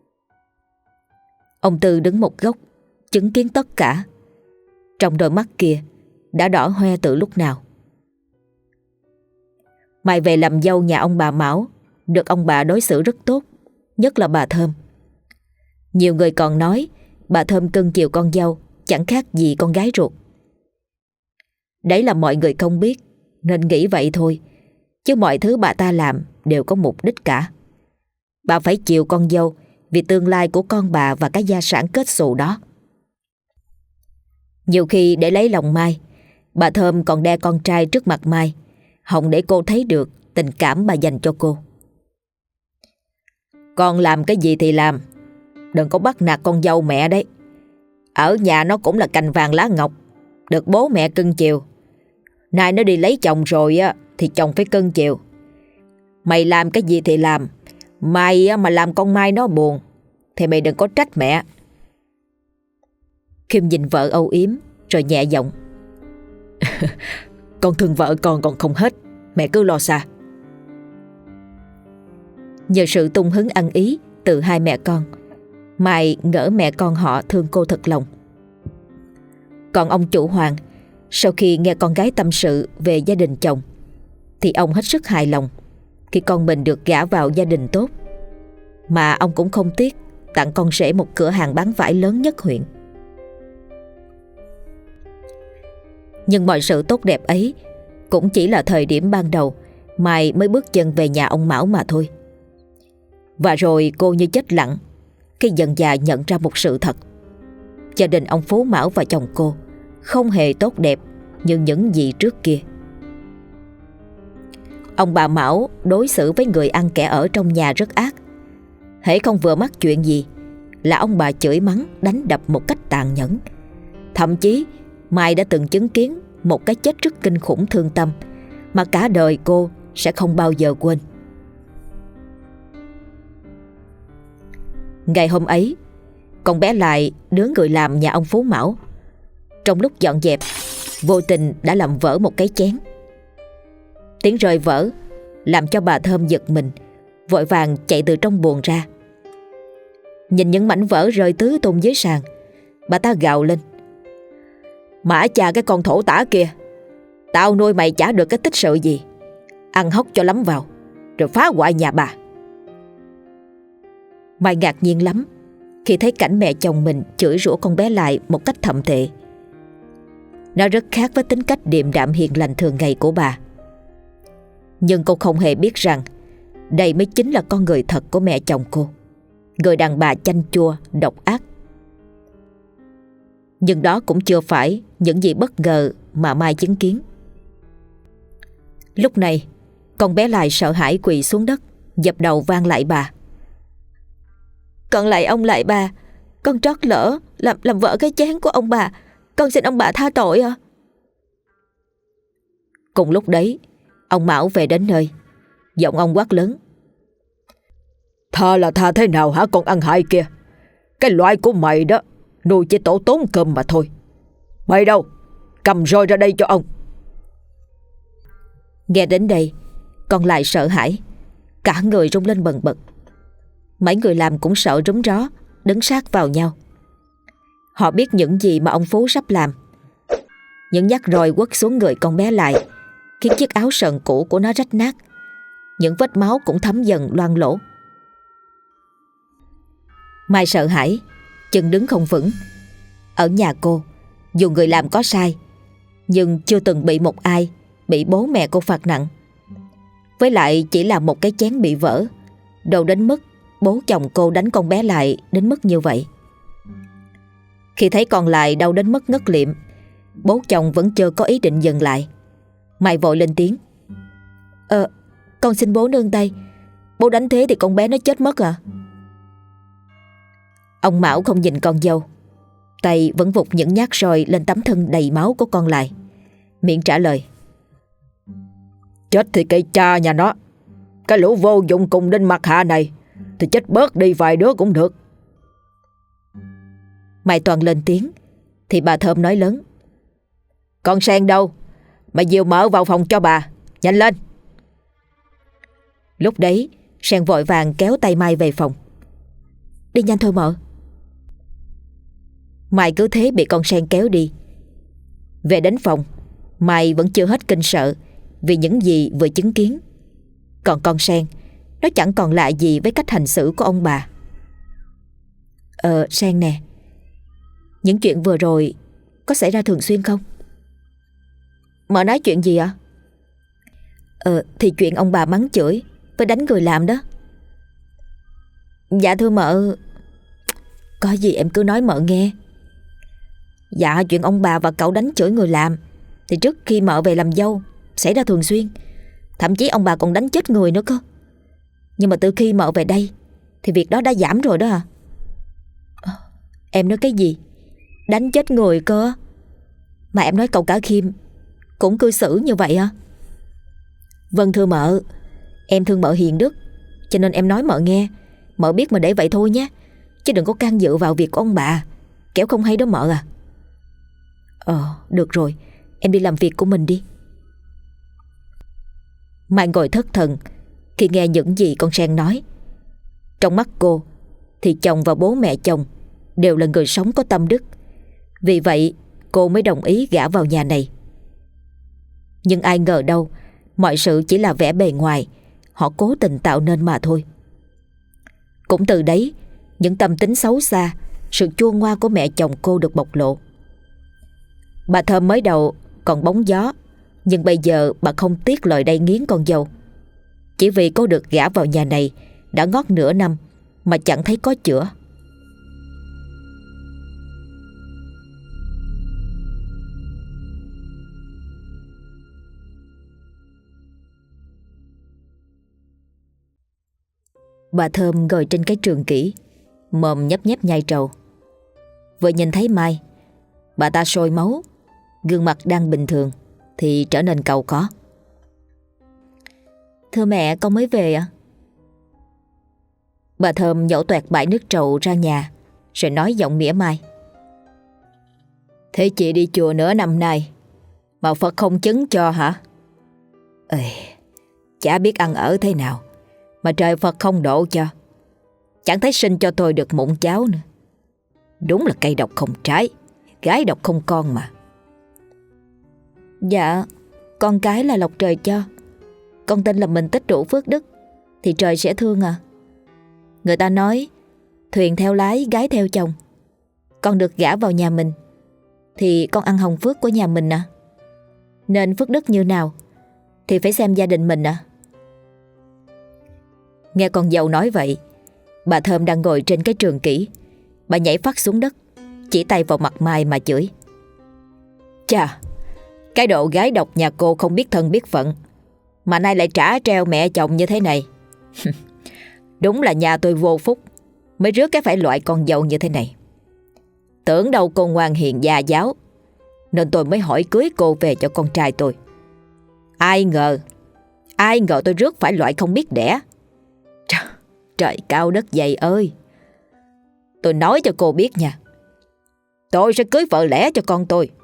Ông Tư đứng một góc, chứng kiến tất cả. Trong đôi mắt kia đã đỏ hoe từ lúc nào. Mai về làm dâu nhà ông bà Mão, được ông bà đối xử rất tốt, nhất là bà Thơm. Nhiều người còn nói bà Thơm cưng chiều con dâu chẳng khác gì con gái ruột. Đấy là mọi người không biết nên nghĩ vậy thôi, chứ mọi thứ bà ta làm đều có mục đích cả. Bà phải chiều con dâu vì tương lai của con bà và cái gia sản kết xù đó. Nhiều khi để lấy lòng Mai, bà Thơm còn đe con trai trước mặt Mai, hòng để cô thấy được tình cảm bà dành cho cô. Con làm cái gì thì làm, đừng có bắt nạt con dâu mẹ đấy. Ở nhà nó cũng là cành vàng lá ngọc, được bố mẹ cưng chiều. Nay nó đi lấy chồng rồi á thì chồng phải cưng chiều. Mày làm cái gì thì làm, mày mà làm con Mai nó buồn thì mày đừng có trách mẹ. Khiêm nhìn vợ âu yếm rồi nhẹ giọng. Con thương vợ con còn không hết, mẹ cứ lo xa. Nhờ sự tung hứng ăn ý từ hai mẹ con, Mai ngỡ mẹ con họ thương cô thật lòng. Còn ông chủ Hoàng, sau khi nghe con gái tâm sự về gia đình chồng, thì ông hết sức hài lòng khi con mình được gả vào gia đình tốt. Mà ông cũng không tiếc tặng con rể một cửa hàng bán vải lớn nhất huyện. Nhưng mọi sự tốt đẹp ấy cũng chỉ là thời điểm ban đầu Mai mới bước chân về nhà ông Mão mà thôi. Và rồi cô như chết lặng khi dần dà nhận ra một sự thật. Gia đình ông Phú Mão và chồng cô không hề tốt đẹp như những gì trước kia. Ông bà Mão đối xử với người ăn kẻ ở trong nhà rất ác. Hễ không vừa mắc chuyện gì là ông bà chửi mắng, đánh đập một cách tàn nhẫn. Thậm chí Mai đã từng chứng kiến một cái chết rất kinh khủng thương tâm mà cả đời cô sẽ không bao giờ quên. Ngày hôm ấy, con bé Lại, đứa người làm nhà ông Phú Mão, trong lúc dọn dẹp vô tình đã làm vỡ một cái chén. Tiếng rơi vỡ làm cho bà Thơm giật mình, vội vàng chạy từ trong buồng ra. Nhìn những mảnh vỡ rơi tứ tung dưới sàn, bà ta gào lên. Mã cha cái con thổ tả kia, tao nuôi mày chả được cái tích sự gì, ăn hốc cho lắm vào rồi phá hoại nhà bà. Mai ngạc nhiên lắm khi thấy cảnh mẹ chồng mình chửi rủa con bé Lại một cách thậm tệ. Nó rất khác với tính cách điềm đạm hiền lành thường ngày của bà. Nhưng cô không hề biết rằng đây mới chính là con người thật của mẹ chồng cô. Người đàn bà chanh chua, độc ác. Nhưng đó cũng chưa phải những gì bất ngờ mà Mai chứng kiến. Lúc này, con bé Lại sợ hãi quỳ xuống đất, dập đầu van lại bà. Con lạy ông lại bà, con trót lỡ làm làm vỡ cái chén của ông bà, con xin ông bà tha tội à. Cùng lúc đấy, ông Mão về đến nơi. Giọng ông quát lớn: Tha là tha thế nào hả con ăn hại kia? Cái loại của mày đó nuôi chỉ tổ tốn cơm mà thôi. Mày đâu? Cầm roi ra đây cho ông. Nghe đến đây, con Lại sợ hãi, cả người rung lên bần bật. Mấy người làm cũng sợ rúm ró, đứng sát vào nhau. Họ biết những gì mà ông Phú sắp làm. Những nhát roi quất xuống người con bé Lại, khiến chiếc áo sờn cũ của nó rách nát. Những vết máu cũng thấm dần loang lỗ. Mai sợ hãi, chân đứng không vững. Ở nhà cô, dù người làm có sai, nhưng chưa từng bị một ai bị bố mẹ cô phạt nặng. Với lại chỉ là một cái chén bị vỡ, đâu đến mức bố chồng cô đánh con bé Lại đến mức như vậy. Khi thấy con Lại đau đến mức ngất liệm, bố chồng vẫn chưa có ý định dừng lại. Mai vội lên tiếng: Ờ, con xin bố nương tay. Bố đánh thế thì con bé nó chết mất à? Ông Mão không nhìn con dâu, tay vẫn vụt những nhát roi lên tấm thân đầy máu của con Lại, miệng trả lời: Chết thì cây cha nhà nó. Cái lũ vô dụng cùng đinh mặt hạ này thì chết bớt đi vài đứa cũng được. Mai Toàn lên tiếng thì bà Thơm nói lớn: Con Sen đâu? Mày dìu mợ vào phòng cho bà. Nhanh lên. Lúc đấy Sen vội vàng kéo tay Mai về phòng. Đi nhanh thôi mợ. Mai cứ thế bị con Sen kéo đi. Về đến phòng, Mai vẫn chưa hết kinh sợ vì những gì vừa chứng kiến. Còn con Sen, nó chẳng còn lạ gì với cách hành xử của ông bà. Ờ Sen nè, những chuyện vừa rồi có xảy ra thường xuyên không? Mợ nói chuyện gì ạ? Ờ thì chuyện ông bà mắng chửi với đánh người làm đó. Dạ thưa mợ. Có gì em cứ nói mợ nghe. Dạ chuyện ông bà và cậu đánh chửi người làm thì trước khi mợ về làm dâu xảy ra thường xuyên. Thậm chí ông bà còn đánh chết người nữa cơ. Nhưng mà từ khi mợ về đây thì việc đó đã giảm rồi đó à. à Em nói cái gì? Đánh chết người cơ? Mà em nói cậu cả Khiêm cũng cư xử như vậy à? Vâng thưa mợ, em thương mợ hiền đức, cho nên em nói mợ nghe. Mợ biết mà để vậy thôi nhé, chứ đừng có can dự vào việc của ông bà, kéo không hay đó mợ à. Ờ được rồi, em đi làm việc của mình đi. Mai ngồi thất thần khi nghe những gì con Sen nói. Trong mắt cô thì chồng và bố mẹ chồng đều là người sống có tâm đức. Vì vậy cô mới đồng ý gả vào nhà này. Nhưng ai ngờ đâu, mọi sự chỉ là vẻ bề ngoài họ cố tình tạo nên mà thôi. Cũng từ đấy, những tâm tính xấu xa, sự chua ngoa của mẹ chồng cô được bộc lộ. Bà Thơm mới đầu còn bóng gió, nhưng bây giờ bà không tiếc lời đay nghiến con dâu. Chỉ vì cô được gả vào nhà này đã ngót nửa năm mà chẳng thấy có chữa. Bà Thơm ngồi trên cái trường kỷ, mồm nhấp nhấp nhai trầu. Vừa nhìn thấy Mai, bà ta sôi máu, gương mặt đang bình thường thì trở nên cau có. Thưa mẹ, con mới về ạ. Bà Thơm nhổ toẹt bãi nước trầu ra nhà, rồi nói giọng mỉa mai: Thế chị đi chùa nửa năm nay mà Phật không chứng cho hả? Ê, chả biết ăn ở thế nào mà trời Phật không độ cho. Chẳng thấy sinh cho tôi được mụn cháu nữa. Đúng là cây độc không trái, gái độc không con mà. Dạ, con cái là lộc trời cho. Con tin là mình tích đủ phước đức thì trời sẽ thương à. Người ta nói thuyền theo lái, gái theo chồng. Con được gả vào nhà mình thì con ăn hồng phước của nhà mình à. Nên phước đức như nào thì phải xem gia đình mình à. Nghe con dâu nói vậy, bà Thơm đang ngồi trên cái trường kỷ, bà nhảy phắt xuống đất, chỉ tay vào mặt Mai mà chửi. Chà, cái độ gái độc nhà cô không biết thân biết phận, mà nay lại trả treo mẹ chồng như thế này. Đúng là nhà tôi vô phúc, mới rước cái phải loại con dâu như thế này. Tưởng đâu cô ngoan hiền gia giáo, nên tôi mới hỏi cưới cô về cho con trai tôi. Ai ngờ, ai ngờ tôi rước phải loại không biết đẻ. Trời, trời cao đất dày ơi. Tôi nói cho cô biết nha, tôi sẽ cưới vợ lẽ cho con tôi.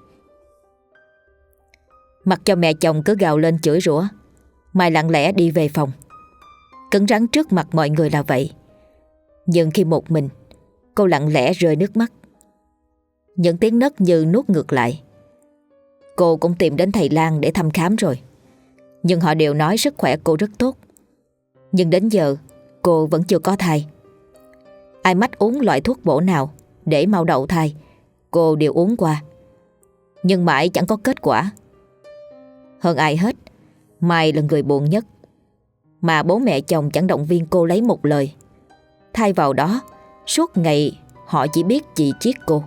Mặc cho mẹ chồng cứ gào lên chửi rủa, Mai lặng lẽ đi về phòng. Cứng rắn trước mặt mọi người là vậy, nhưng khi một mình, cô lặng lẽ rơi nước mắt. Những tiếng nấc như nuốt ngược lại. Cô cũng tìm đến thầy lang để thăm khám rồi, nhưng họ đều nói sức khỏe cô rất tốt. Nhưng đến giờ cô vẫn chưa có thai. Ai mách uống loại thuốc bổ nào để mau đậu thai, cô đều uống qua, nhưng mãi chẳng có kết quả. Hơn ai hết, Mai là người buồn nhất, mà bố mẹ chồng chẳng động viên cô lấy một lời. Thay vào đó, suốt ngày họ chỉ biết chì chiết cô.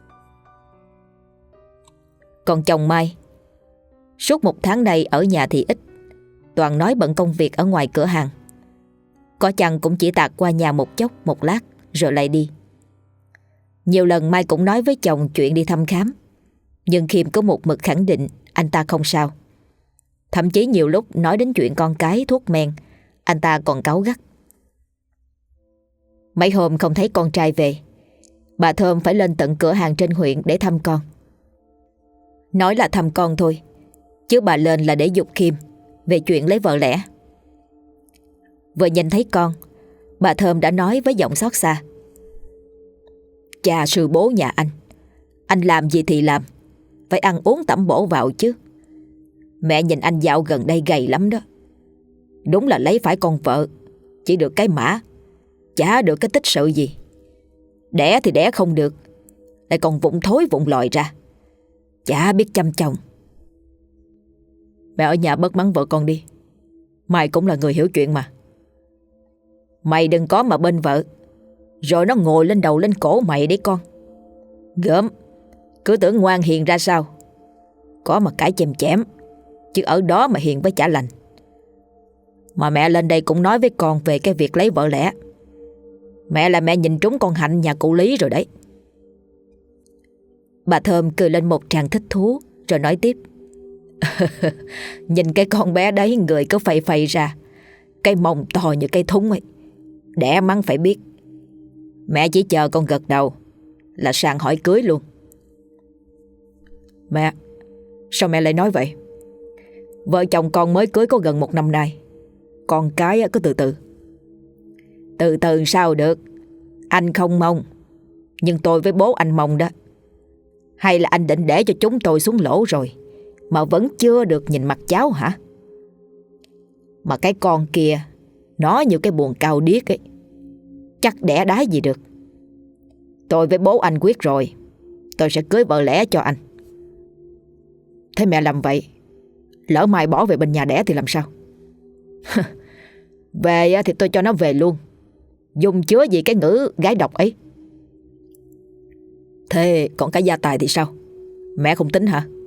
Còn chồng Mai, suốt một tháng nay ở nhà thì ít, toàn nói bận công việc ở ngoài cửa hàng. Có chăng cũng chỉ tạt qua nhà một chốc một lát rồi lại đi. Nhiều lần Mai cũng nói với chồng chuyện đi thăm khám, nhưng Khiêm có một mực khẳng định anh ta không sao. Thậm chí nhiều lúc nói đến chuyện con cái thuốc men, anh ta còn cáu gắt. Mấy hôm không thấy con trai về, bà Thơm phải lên tận cửa hàng trên huyện để thăm con. Nói là thăm con thôi, chứ bà lên là để giục Khiêm về chuyện lấy vợ lẽ. Vừa nhìn thấy con, bà Thơm đã nói với giọng xót xa. Cha sư bố nhà anh, anh làm gì thì làm, phải ăn uống tẩm bổ vào chứ. Mẹ nhìn anh dạo gần đây gầy lắm đó. Đúng là lấy phải con vợ, chỉ được cái mã, chả được cái tích sự gì. Đẻ thì đẻ không được, lại còn vụng thối vụng lòi ra, chả biết chăm chồng. Mẹ ở nhà bớt mắng vợ con đi, Mai cũng là người hiểu chuyện mà. Mày đừng có mà bên vợ, rồi nó ngồi lên đầu lên cổ mày đấy con. Gớm, cứ tưởng ngoan hiền ra sao, có mà cãi chém chém, chứ ở đó mà hiền với chả lành. Mà mẹ lên đây cũng nói với con về cái việc lấy vợ lẽ. Mẹ là mẹ nhìn trúng con Hạnh nhà cụ Lý rồi đấy. Bà Thơm cười lên một tràng thích thú rồi nói tiếp. Nhìn cái con bé đấy người cứ phầy phầy ra, cái mông to như cây thúng ấy, đẻ mắng phải biết. Mẹ chỉ chờ con gật đầu là sang hỏi cưới luôn. Mẹ, sao mẹ lại nói vậy? Vợ chồng con mới cưới có gần một năm nay, con cái cứ từ từ. Từ từ sao được, anh không mong, nhưng tôi với bố anh mong đó. Hay là anh định để cho chúng tôi xuống lỗ rồi mà vẫn chưa được nhìn mặt cháu hả? Mà cái con kia, nó như cái buồng cao điếc ấy, chắc đẻ đái gì được. Tôi với bố anh quyết rồi, tôi sẽ cưới vợ lẽ cho anh. Thế mẹ làm vậy, lỡ mai bỏ về bên nhà đẻ thì làm sao? Về thì tôi cho nó về luôn, dùng chứa gì cái ngữ gái độc ấy. Thế còn cái gia tài thì sao? Mẹ không tính hả?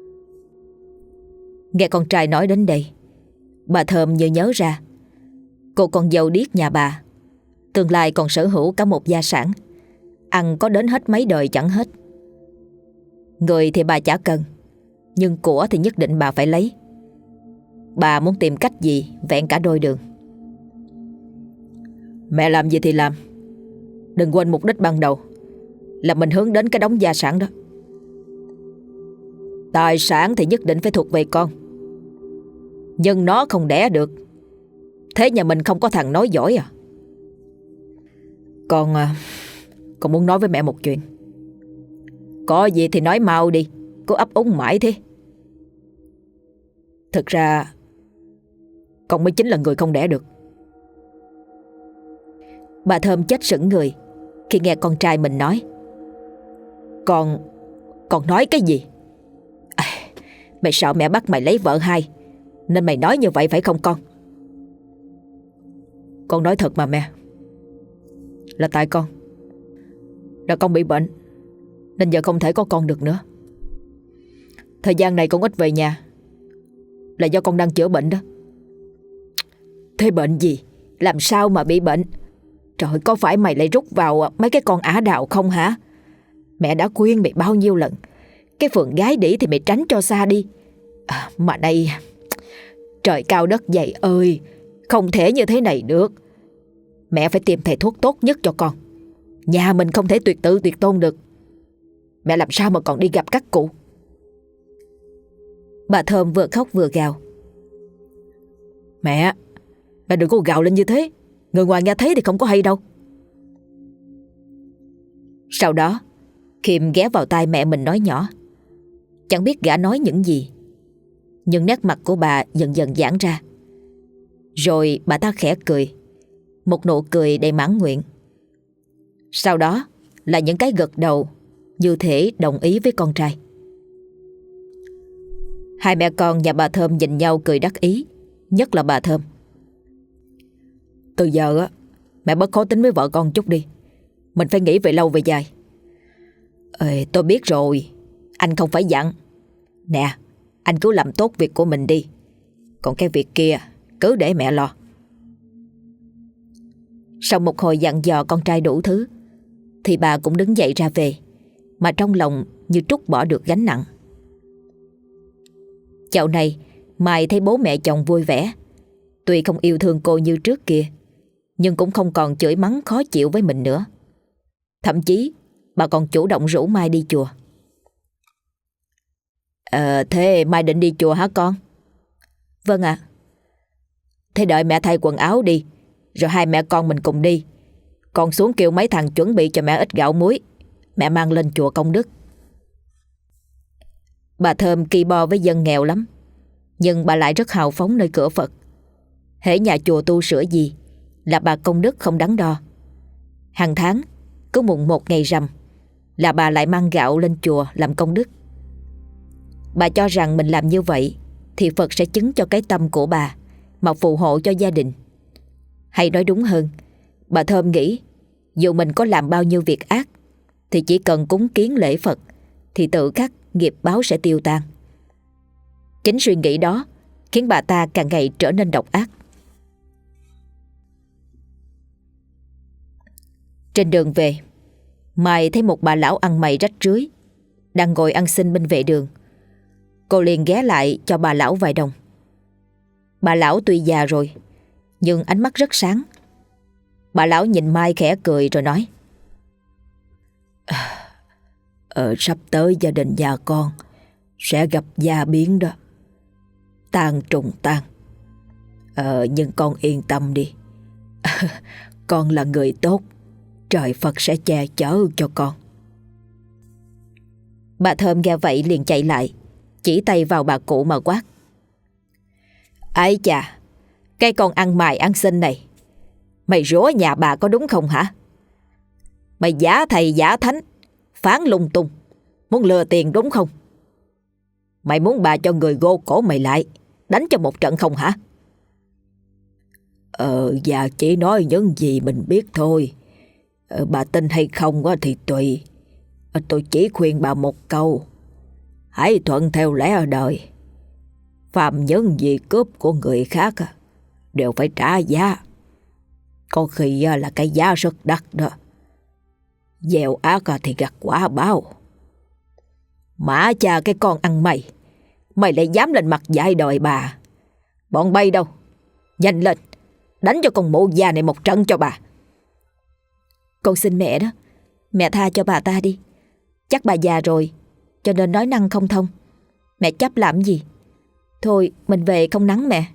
Nghe con trai nói đến đây, bà Thơm như nhớ ra. Cô con dâu điếc nhà bà, tương lai còn sở hữu cả một gia sản, ăn có đến hết mấy đời chẳng hết. Người thì bà chả cần, nhưng của thì nhất định bà phải lấy. Bà muốn tìm cách gì vẹn cả đôi đường. Mẹ làm gì thì làm, đừng quên mục đích ban đầu là mình hướng đến cái đống gia sản đó. Tài sản thì nhất định phải thuộc về con, nhưng nó không đẻ được. Thế nhà mình không có thằng nói giỏi à? Con à, con muốn nói với mẹ một chuyện. Có gì thì nói mau đi, cứ ấp úng mãi thế. Thực ra con mới chính là người không đẻ được. Bà Thơm chết sững người khi nghe con trai mình nói. Con Con nói cái gì? À, mày sợ mẹ bắt mày lấy vợ hai nên mày nói như vậy phải không con? Con nói thật mà mẹ. Là tại con. Là con bị bệnh, nên giờ không thể có con được nữa. Thời gian này con ít về nhà là do con đang chữa bệnh đó. Thế bệnh gì? Làm sao mà bị bệnh? Trời, có phải mày lại rút vào mấy cái con ả đào không hả? Mẹ đã khuyên mày bao nhiêu lần, cái phường gái đĩ thì mày tránh cho xa đi. À, mà đây, trời cao đất dày ơi, không thể như thế này được. Mẹ phải tìm thầy thuốc tốt nhất cho con. Nhà mình không thể tuyệt tự tuyệt tôn được. Mẹ làm sao mà còn đi gặp các cụ? Bà Thơm vừa khóc vừa gào. Mẹ, mẹ đừng có gào lên như thế. Người ngoài nghe thấy thì không có hay đâu. Sau đó Khiêm ghé vào tai mẹ mình nói nhỏ. Chẳng biết gã nói những gì, nhưng nét mặt của bà dần dần giãn ra. Rồi bà ta khẽ cười, một nụ cười đầy mãn nguyện. Sau đó là những cái gật đầu, như thể đồng ý với con trai. Hai mẹ con nhà bà Thơm nhìn nhau cười đắc ý, nhất là bà Thơm. Từ giờ á, mẹ bớt khó tính với vợ con chút đi. Mình phải nghĩ về lâu về dài. Ê, tôi biết rồi, anh không phải dặn. Nè, anh cứ làm tốt việc của mình đi, còn cái việc kia cứ để mẹ lo. Sau một hồi dặn dò con trai đủ thứ, thì bà cũng đứng dậy ra về, mà trong lòng như trút bỏ được gánh nặng. Dạo này Mai thấy bố mẹ chồng vui vẻ. Tuy không yêu thương cô như trước kia, nhưng cũng không còn chửi mắng khó chịu với mình nữa. Thậm chí bà còn chủ động rủ Mai đi chùa. Ờ, thế Mai định đi chùa hả con? Vâng ạ. Thế đợi mẹ thay quần áo đi, rồi hai mẹ con mình cùng đi. Con xuống kêu mấy thằng chuẩn bị cho mẹ ít gạo muối, mẹ mang lên chùa công đức. Bà Thơm ki bo với dân nghèo lắm, nhưng bà lại rất hào phóng nơi cửa Phật. Hễ nhà chùa tu sửa gì là bà công đức không đắn đo. Hàng tháng cứ mùng một ngày rằm là bà lại mang gạo lên chùa làm công đức. Bà cho rằng mình làm như vậy thì Phật sẽ chứng cho cái tâm của bà mà phù hộ cho gia đình. Hay nói đúng hơn, bà Thơm nghĩ dù mình có làm bao nhiêu việc ác thì chỉ cần cúng kiến lễ Phật thì tự khắc nghiệp báo sẽ tiêu tan. Chính suy nghĩ đó khiến bà ta càng ngày trở nên độc ác. Trên đường về, Mai thấy một bà lão ăn mày rách rưới đang ngồi ăn xin bên vệ đường. Cô liền ghé lại cho bà lão vài đồng. Bà lão tuy già rồi, nhưng ánh mắt rất sáng. Bà lão nhìn Mai khẽ cười rồi nói: Ờ, sắp tới gia đình nhà con sẽ gặp gia biến đó. Tan trùng tan. Ờ, nhưng con yên tâm đi. Con là người tốt, trời Phật sẽ che chở cho con. Bà Thơm nghe vậy liền chạy lại, chỉ tay vào bà cụ mà quát: Ái chà, cái con ăn mày ăn xin này, mày rủa nhà bà có đúng không hả? Mày giả thầy giả thánh, phán lung tung, muốn lừa tiền đúng không? Mày muốn bà cho người gô cổ mày lại, đánh cho một trận không hả? Ờ, dạ chỉ nói những gì mình biết thôi. Ờ, bà tin hay không thì tùy. Ờ, tôi chỉ khuyên bà một câu: hãy thuận theo lẽ ở đời. Phàm những gì cướp của người khác đều phải trả giá. Có khi là cái giá rất đắt đó. Gieo ác thì gặt quả báo. Mã cha cái con ăn mày, mày lại dám lên mặt dạy đời bà. Bọn bay đâu? Nhanh lên, đánh cho con mụ già này một trận cho bà. Con xin mẹ đó, mẹ tha cho bà ta đi. Chắc bà già rồi, cho nên nói năng không thông. Mẹ chấp làm gì? Thôi mình về không nắng mẹ.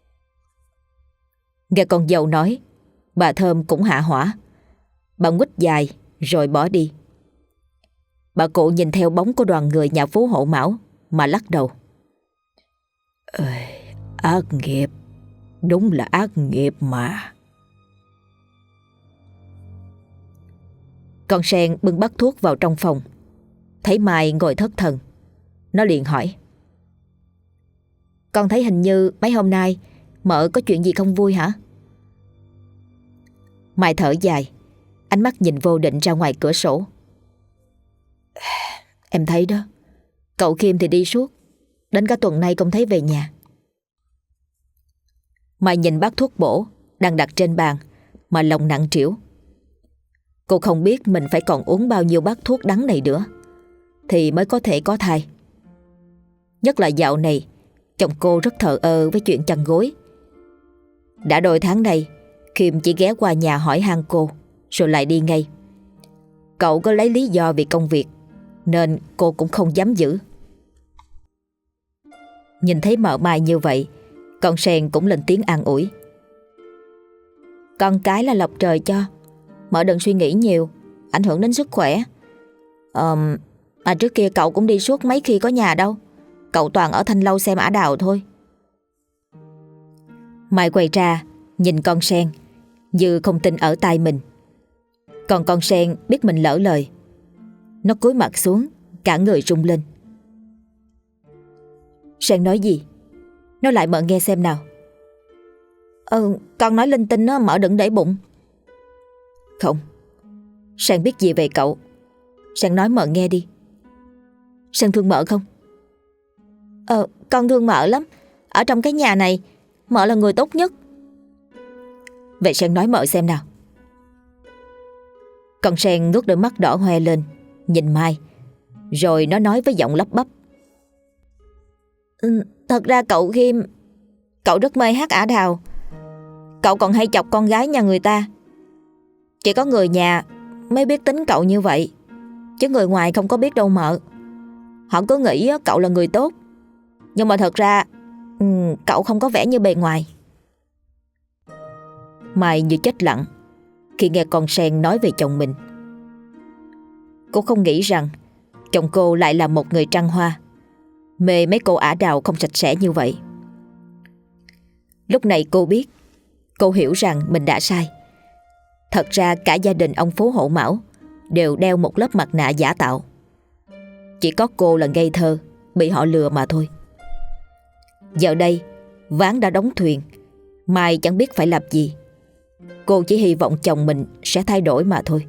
Nghe con dâu nói, bà Thơm cũng hạ hỏa. Bà nguýt dài rồi bỏ đi. Bà cụ nhìn theo bóng của đoàn người nhà Phú Hộ Mão mà lắc đầu. Ơi, ác nghiệp, đúng là ác nghiệp mà. Con Sen bưng bát thuốc vào trong phòng, thấy Mai ngồi thất thần. Nó liền hỏi: Con thấy hình như mấy hôm nay mợ có chuyện gì không vui hả? Mai thở dài, ánh mắt nhìn vô định ra ngoài cửa sổ. Em thấy đó, cậu Kim thì đi suốt, đến cả tuần nay không thấy về nhà. Mai nhìn bát thuốc bổ đang đặt trên bàn mà lòng nặng trĩu. Cô không biết mình phải còn uống bao nhiêu bát thuốc đắng này nữa thì mới có thể có thai. Nhất là dạo này chồng cô rất thờ ơ với chuyện chăn gối. Đã đôi tháng nay Kim chỉ ghé qua nhà hỏi han cô rồi lại đi ngay. Cậu có lấy lý do vì công việc nên cô cũng không dám giữ. Nhìn thấy mợ Mai như vậy, con Sen cũng lên tiếng an ủi. Con cái là lộc trời cho, mợ đừng suy nghĩ nhiều, ảnh hưởng đến sức khỏe. Ờ, mà trước kia cậu cũng đi suốt mấy khi có nhà đâu, cậu toàn ở Thanh Lâu xem ả đào thôi. Mai quay ra nhìn con Sen như không tin ở tai mình. Còn con Sen biết mình lỡ lời, nó cúi mặt xuống, cả người rung lên. Sen nói gì? Nói lại mợ nghe xem nào. Ừ, con nói linh tinh á, mợ đừng để bụng. Không, Sen biết gì về cậu, Sen nói mợ nghe đi. Sen thương mợ không? Ờ, con thương mợ lắm. Ở trong cái nhà này mợ là người tốt nhất. Vậy Sen nói mợ xem nào. Con Sen ngước đôi mắt đỏ hoe lên nhìn Mai, rồi nó nói với giọng lắp bắp. Ừ, thật ra cậu Kim, cậu rất mê hát ả đào. Cậu còn hay chọc con gái nhà người ta. Chỉ có người nhà mới biết tính cậu như vậy, chứ người ngoài không có biết đâu mợ. Họ cứ nghĩ cậu là người tốt, nhưng mà thật ra ừ, cậu không có vẻ như bề ngoài. Mai như chết lặng khi nghe con Sen nói về chồng mình. Cô không nghĩ rằng chồng cô lại là một người trăng hoa, mê mấy cô ả đào không sạch sẽ như vậy. Lúc này cô biết, cô hiểu rằng mình đã sai. Thật ra cả gia đình ông Phú Hộ Mão đều đeo một lớp mặt nạ giả tạo. Chỉ có cô là ngây thơ, bị họ lừa mà thôi. Giờ đây ván đã đóng thuyền, Mai chẳng biết phải làm gì. Cô chỉ hy vọng chồng mình sẽ thay đổi mà thôi.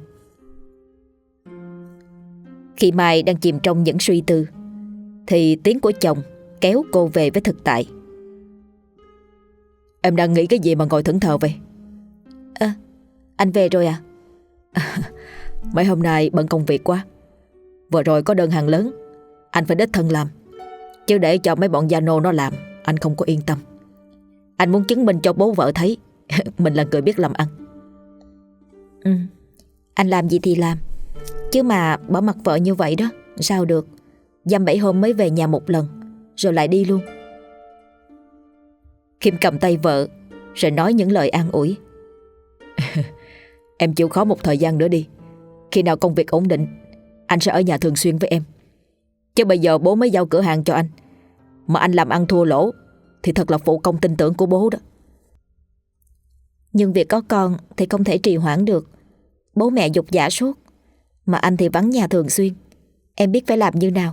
Khi Mai đang chìm trong những suy tư thì tiếng của chồng kéo cô về với thực tại. Em đang nghĩ cái gì mà ngồi thẫn thờ vậy? Ơ, à, anh về rồi à? Mấy hôm nay bận công việc quá. Vừa rồi có đơn hàng lớn, anh phải đích thân làm, chứ để cho mấy bọn gia nô nó làm anh không có yên tâm. Anh muốn chứng minh cho bố vợ thấy mình là người biết làm ăn. Ừ, anh làm gì thì làm, chứ mà bỏ mặc vợ như vậy đó sao được. Dăm bảy hôm mới về nhà một lần rồi lại đi luôn. Kim cầm tay vợ rồi nói những lời an ủi. Em chịu khó một thời gian nữa đi. Khi nào công việc ổn định, anh sẽ ở nhà thường xuyên với em. Chứ bây giờ bố mới giao cửa hàng cho anh, mà anh làm ăn thua lỗ thì thật là phụ công tin tưởng của bố đó. Nhưng việc có con thì không thể trì hoãn được. Bố mẹ giục giã suốt, mà anh thì vắng nhà thường xuyên. Em biết phải làm như nào.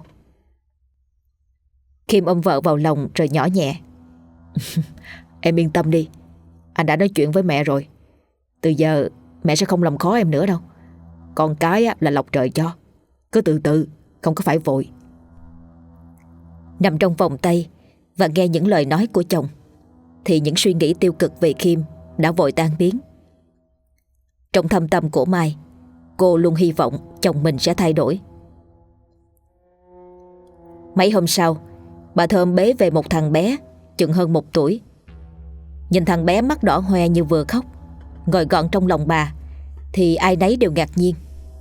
Kim ôm vợ vào lòng rồi nhỏ nhẹ. Em yên tâm đi, anh đã nói chuyện với mẹ rồi. Từ giờ mẹ sẽ không làm khó em nữa đâu. Con cái là lộc trời cho, cứ từ từ, không có phải vội. Nằm trong vòng tay và nghe những lời nói của chồng thì những suy nghĩ tiêu cực về Kim đã vội tan biến. Trong thâm tâm của Mai, cô luôn hy vọng chồng mình sẽ thay đổi. Mấy hôm sau, bà Thơm bế về một thằng bé chừng hơn một tuổi. Nhìn thằng bé mắt đỏ hoe như vừa khóc, ngồi gọn trong lòng bà, thì ai nấy đều ngạc nhiên.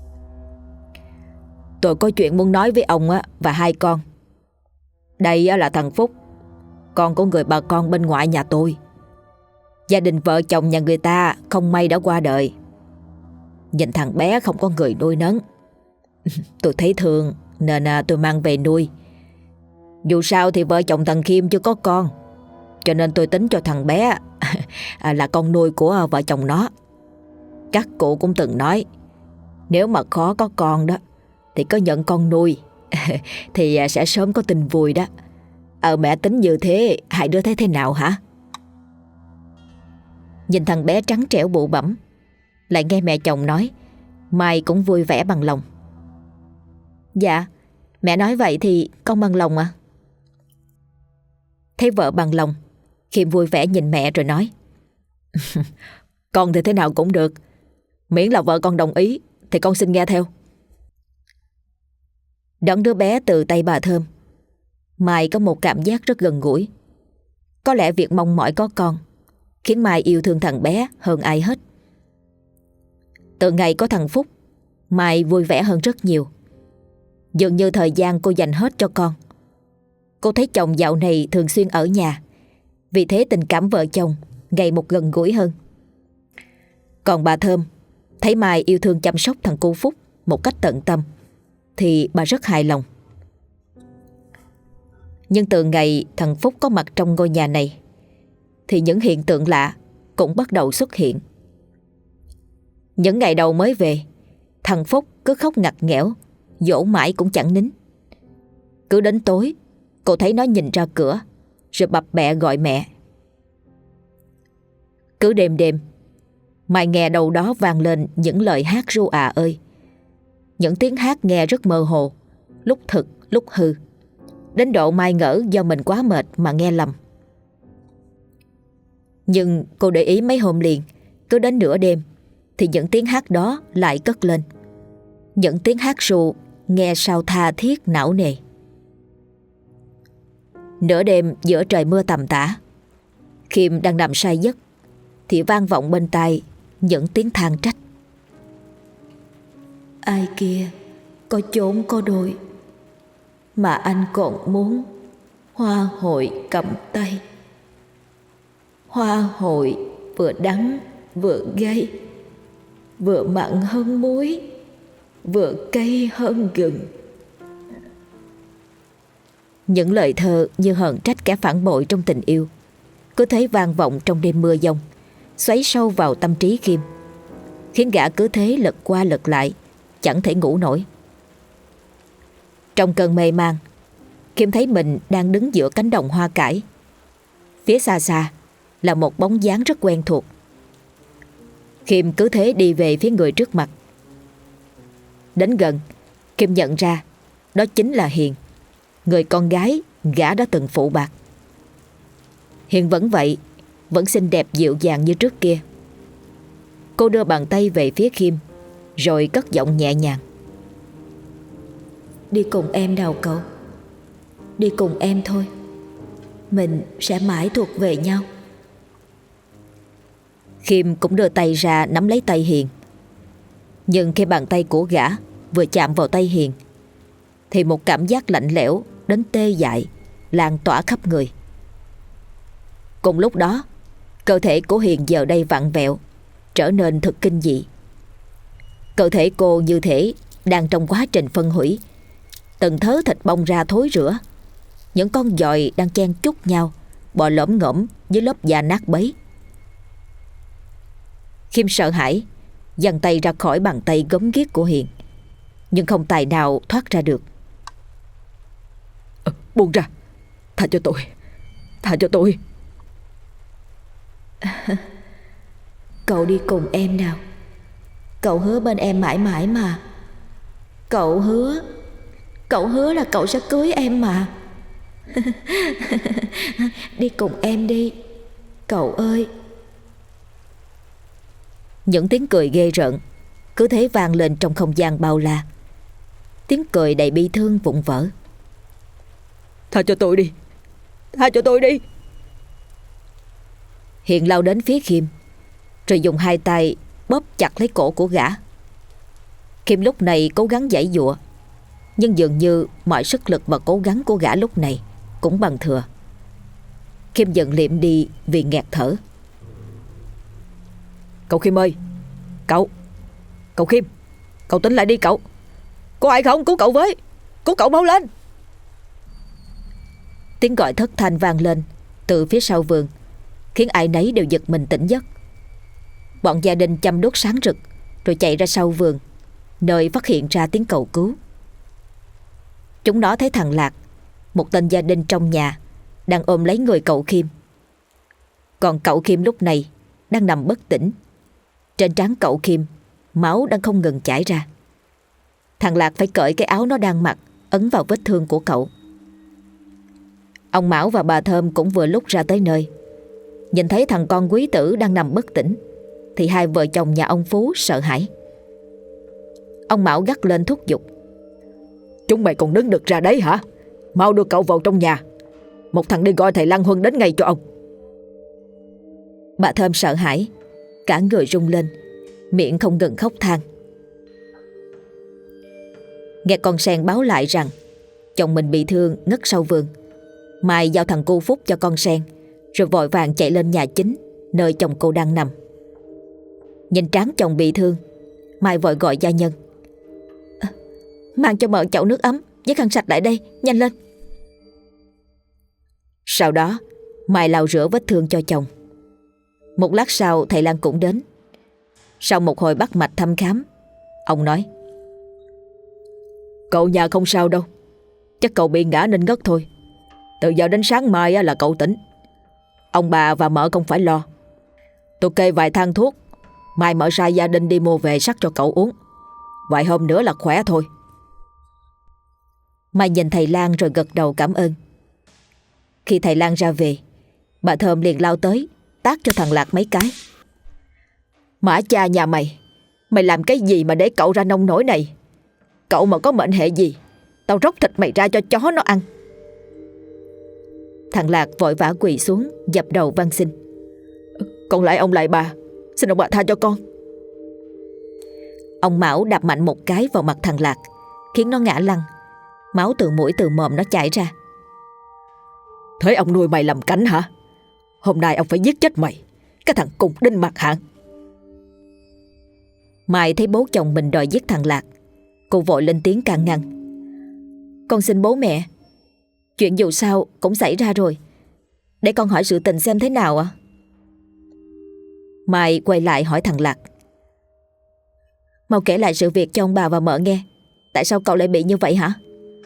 Tôi có chuyện muốn nói với ông và hai con. Đây là thằng Phúc, con của người bà con bên ngoại nhà tôi. Gia đình vợ chồng nhà người ta không may đã qua đời. Nhìn thằng bé không có người nuôi nấng, tôi thấy thương nên tôi mang về nuôi. Dù sao thì vợ chồng thằng Kim chưa có con, cho nên tôi tính cho thằng bé là con nuôi của vợ chồng nó. Các cụ cũng từng nói, nếu mà khó có con đó thì có nhận con nuôi thì sẽ sớm có tin vui đó. Ờ mẹ tính như thế, hai đứa thấy thế nào hả? Nhìn thằng bé trắng trẻo bụ bẫm, Lại nghe mẹ chồng nói, Mai cũng vui vẻ bằng lòng. Dạ, mẹ nói vậy thì con bằng lòng à? Thấy vợ bằng lòng, Khiêm vui vẻ nhìn mẹ rồi nói, Con thì thế nào cũng được, miễn là vợ con đồng ý thì con xin nghe theo. Đón đứa bé từ tay bà Thơm, Mai có một cảm giác rất gần gũi. Có lẽ việc mong mỏi có con khiến Mai yêu thương thằng bé hơn ai hết. Từ ngày có thằng Phúc, Mai vui vẻ hơn rất nhiều. Dường như thời gian cô dành hết cho con. Cô thấy chồng dạo này thường xuyên ở nhà, vì thế tình cảm vợ chồng ngày một gần gũi hơn. Còn bà Thơm thấy Mai yêu thương chăm sóc thằng cu Phúc một cách tận tâm thì bà rất hài lòng. Nhưng từ ngày thằng Phúc có mặt trong ngôi nhà này thì những hiện tượng lạ cũng bắt đầu xuất hiện. Những ngày đầu mới về, thằng Phúc cứ khóc ngặt nghẽo, dỗ mãi cũng chẳng nín. Cứ đến tối, cô thấy nó nhìn ra cửa rồi bập bẹ gọi mẹ. Cứ đêm đêm, Mai nghe đâu đó vang lên những lời hát ru à ơi. Những tiếng hát nghe rất mơ hồ, lúc thực lúc hư, đến độ Mai ngỡ do mình quá mệt mà nghe lầm. Nhưng cô để ý mấy hôm liền, cứ đến nửa đêm thì những tiếng hát đó lại cất lên. Những tiếng hát ru nghe sao tha thiết não nề. Nửa đêm giữa trời mưa tầm tã, Khiêm đang nằm say giấc thì vang vọng bên tai những tiếng than trách. Ai kia có chốn có đôi, mà anh còn muốn hoa hội cầm tay. Hoa hội vừa đắng vừa gay, vừa mặn hơn muối, vừa cay hơn gừng. Những lời thơ như hờn trách kẻ phản bội trong tình yêu cứ thế vang vọng trong đêm mưa giông, xoáy sâu vào tâm trí Khiêm, khiến gã cứ thế lật qua lật lại, chẳng thể ngủ nổi. Trong cơn mê man, Khiêm thấy mình đang đứng giữa cánh đồng hoa cải. Phía xa xa là một bóng dáng rất quen thuộc. Khiêm cứ thế đi về phía người trước mặt. Đến gần, Khiêm nhận ra đó chính là Hiền, người con gái gã đã từng phụ bạc. Hiền vẫn vậy, vẫn xinh đẹp dịu dàng như trước kia. Cô đưa bàn tay về phía Khiêm, rồi cất giọng nhẹ nhàng. Đi cùng em nào cậu. Đi cùng em thôi. Mình sẽ mãi thuộc về nhau. Khiêm cũng đưa tay ra nắm lấy tay Hiền. Nhưng khi bàn tay của gã vừa chạm vào tay Hiền thì một cảm giác lạnh lẽo đến tê dại lan tỏa khắp người. Cùng lúc đó, cơ thể của Hiền giờ đây vặn vẹo, trở nên thật kinh dị. Cơ thể cô như thể đang trong quá trình phân hủy. Từng thớ thịt bong ra thối rữa. Những con giòi đang chen chúc nhau, bò lổm ngổm dưới lớp da nát bấy. Khiêm sợ hãi, giằng tay ra khỏi bàn tay gớm ghiếc của Hiền, nhưng không tài nào thoát ra được. à, Buông ra, tha cho tôi, tha cho tôi. Cậu đi cùng em nào. Cậu hứa bên em mãi mãi mà. Cậu hứa Cậu hứa là cậu sẽ cưới em mà. Đi cùng em đi, cậu ơi. Những tiếng cười ghê rợn cứ thế vang lên trong không gian bao la. Tiếng cười đầy bi thương vụn vỡ. Tha cho tôi đi, tha cho tôi đi. Hiền lao đến phía Khiêm, rồi dùng hai tay bóp chặt lấy cổ của gã. Khiêm lúc này cố gắng giãy giụa, nhưng dường như mọi sức lực và cố gắng của gã lúc này cũng bằng thừa. Khiêm dần liệm đi vì nghẹt thở. Cậu Khiêm ơi, cậu Cậu Khiêm, cậu tỉnh lại đi cậu. Có ai không, cứu cậu với, cứu cậu mau lên. Tiếng gọi thất thanh vang lên từ phía sau vườn, khiến ai nấy đều giật mình tỉnh giấc. Bọn gia đình chăm đốt sáng rực rồi chạy ra sau vườn, nơi phát hiện ra tiếng cầu cứu. Chúng nó thấy thằng Lạc, một tên gia đình trong nhà, đang ôm lấy người cậu Khiêm. Còn cậu Khiêm lúc này đang nằm bất tỉnh. Trên trán cậu Kim, máu đang không ngừng chảy ra. Thằng Lạc phải cởi cái áo nó đang mặc, ấn vào vết thương của cậu. Ông Mão và bà Thơm cũng vừa lúc ra tới nơi. Nhìn thấy thằng con quý tử đang nằm bất tỉnh thì hai vợ chồng nhà ông Phú sợ hãi. Ông Mão gắt lên thúc giục: Chúng mày còn đứng được ra đấy hả? Mau đưa cậu vào trong nhà. Một thằng đi gọi thầy Lan Huân đến ngay cho ông. Bà Thơm sợ hãi, cả người rung lên, miệng không ngừng khóc than. Nghe con Sen báo lại rằng chồng mình bị thương ngất sau vườn, Mai giao thằng cu Phúc cho con Sen, rồi vội vàng chạy lên nhà chính nơi chồng cô đang nằm. Nhìn trán chồng bị thương, Mai vội gọi gia nhân: à, mang cho mợ chậu nước ấm với khăn sạch lại đây, nhanh lên. Sau đó Mai lau rửa vết thương cho chồng. Một lát sau thầy Lan cũng đến. Sau một hồi bắt mạch thăm khám, ông nói: Cậu nhà không sao đâu, chắc cậu bị ngã nên ngất thôi. Từ giờ đến sáng mai là cậu tỉnh. Ông bà và mợ không phải lo. Tôi kê vài thang thuốc, mai mợ sai gia đình đi mua về sắc cho cậu uống. Vài hôm nữa là khỏe thôi. Mai nhìn thầy Lan rồi gật đầu cảm ơn. Khi thầy Lan ra về, bà Thơm liền lao tới tát cho thằng Lạc mấy cái. Mã cha nhà mày, mày làm cái gì mà để cậu ra nông nổi này? Cậu mà có mệnh hệ gì, tao róc thịt mày ra cho chó nó ăn. Thằng Lạc vội vã quỳ xuống dập đầu van xin: Con lại ông lại bà, xin ông bà tha cho con. Ông Mão đạp mạnh một cái vào mặt thằng Lạc, khiến nó ngã lăn. Máu từ mũi từ mồm nó chảy ra. Thế ông nuôi mày làm cánh hả? Hôm nay ông phải giết chết mày, cái thằng cùng đinh mặt hạng. Mai thấy bố chồng mình đòi giết thằng Lạc, cô vội lên tiếng can ngăn: Con xin bố mẹ, chuyện dù sao cũng xảy ra rồi, để con hỏi sự tình xem thế nào ạ. Mai quay lại hỏi thằng Lạc: Mau kể lại sự việc cho ông bà và mợ nghe. Tại sao cậu lại bị như vậy hả?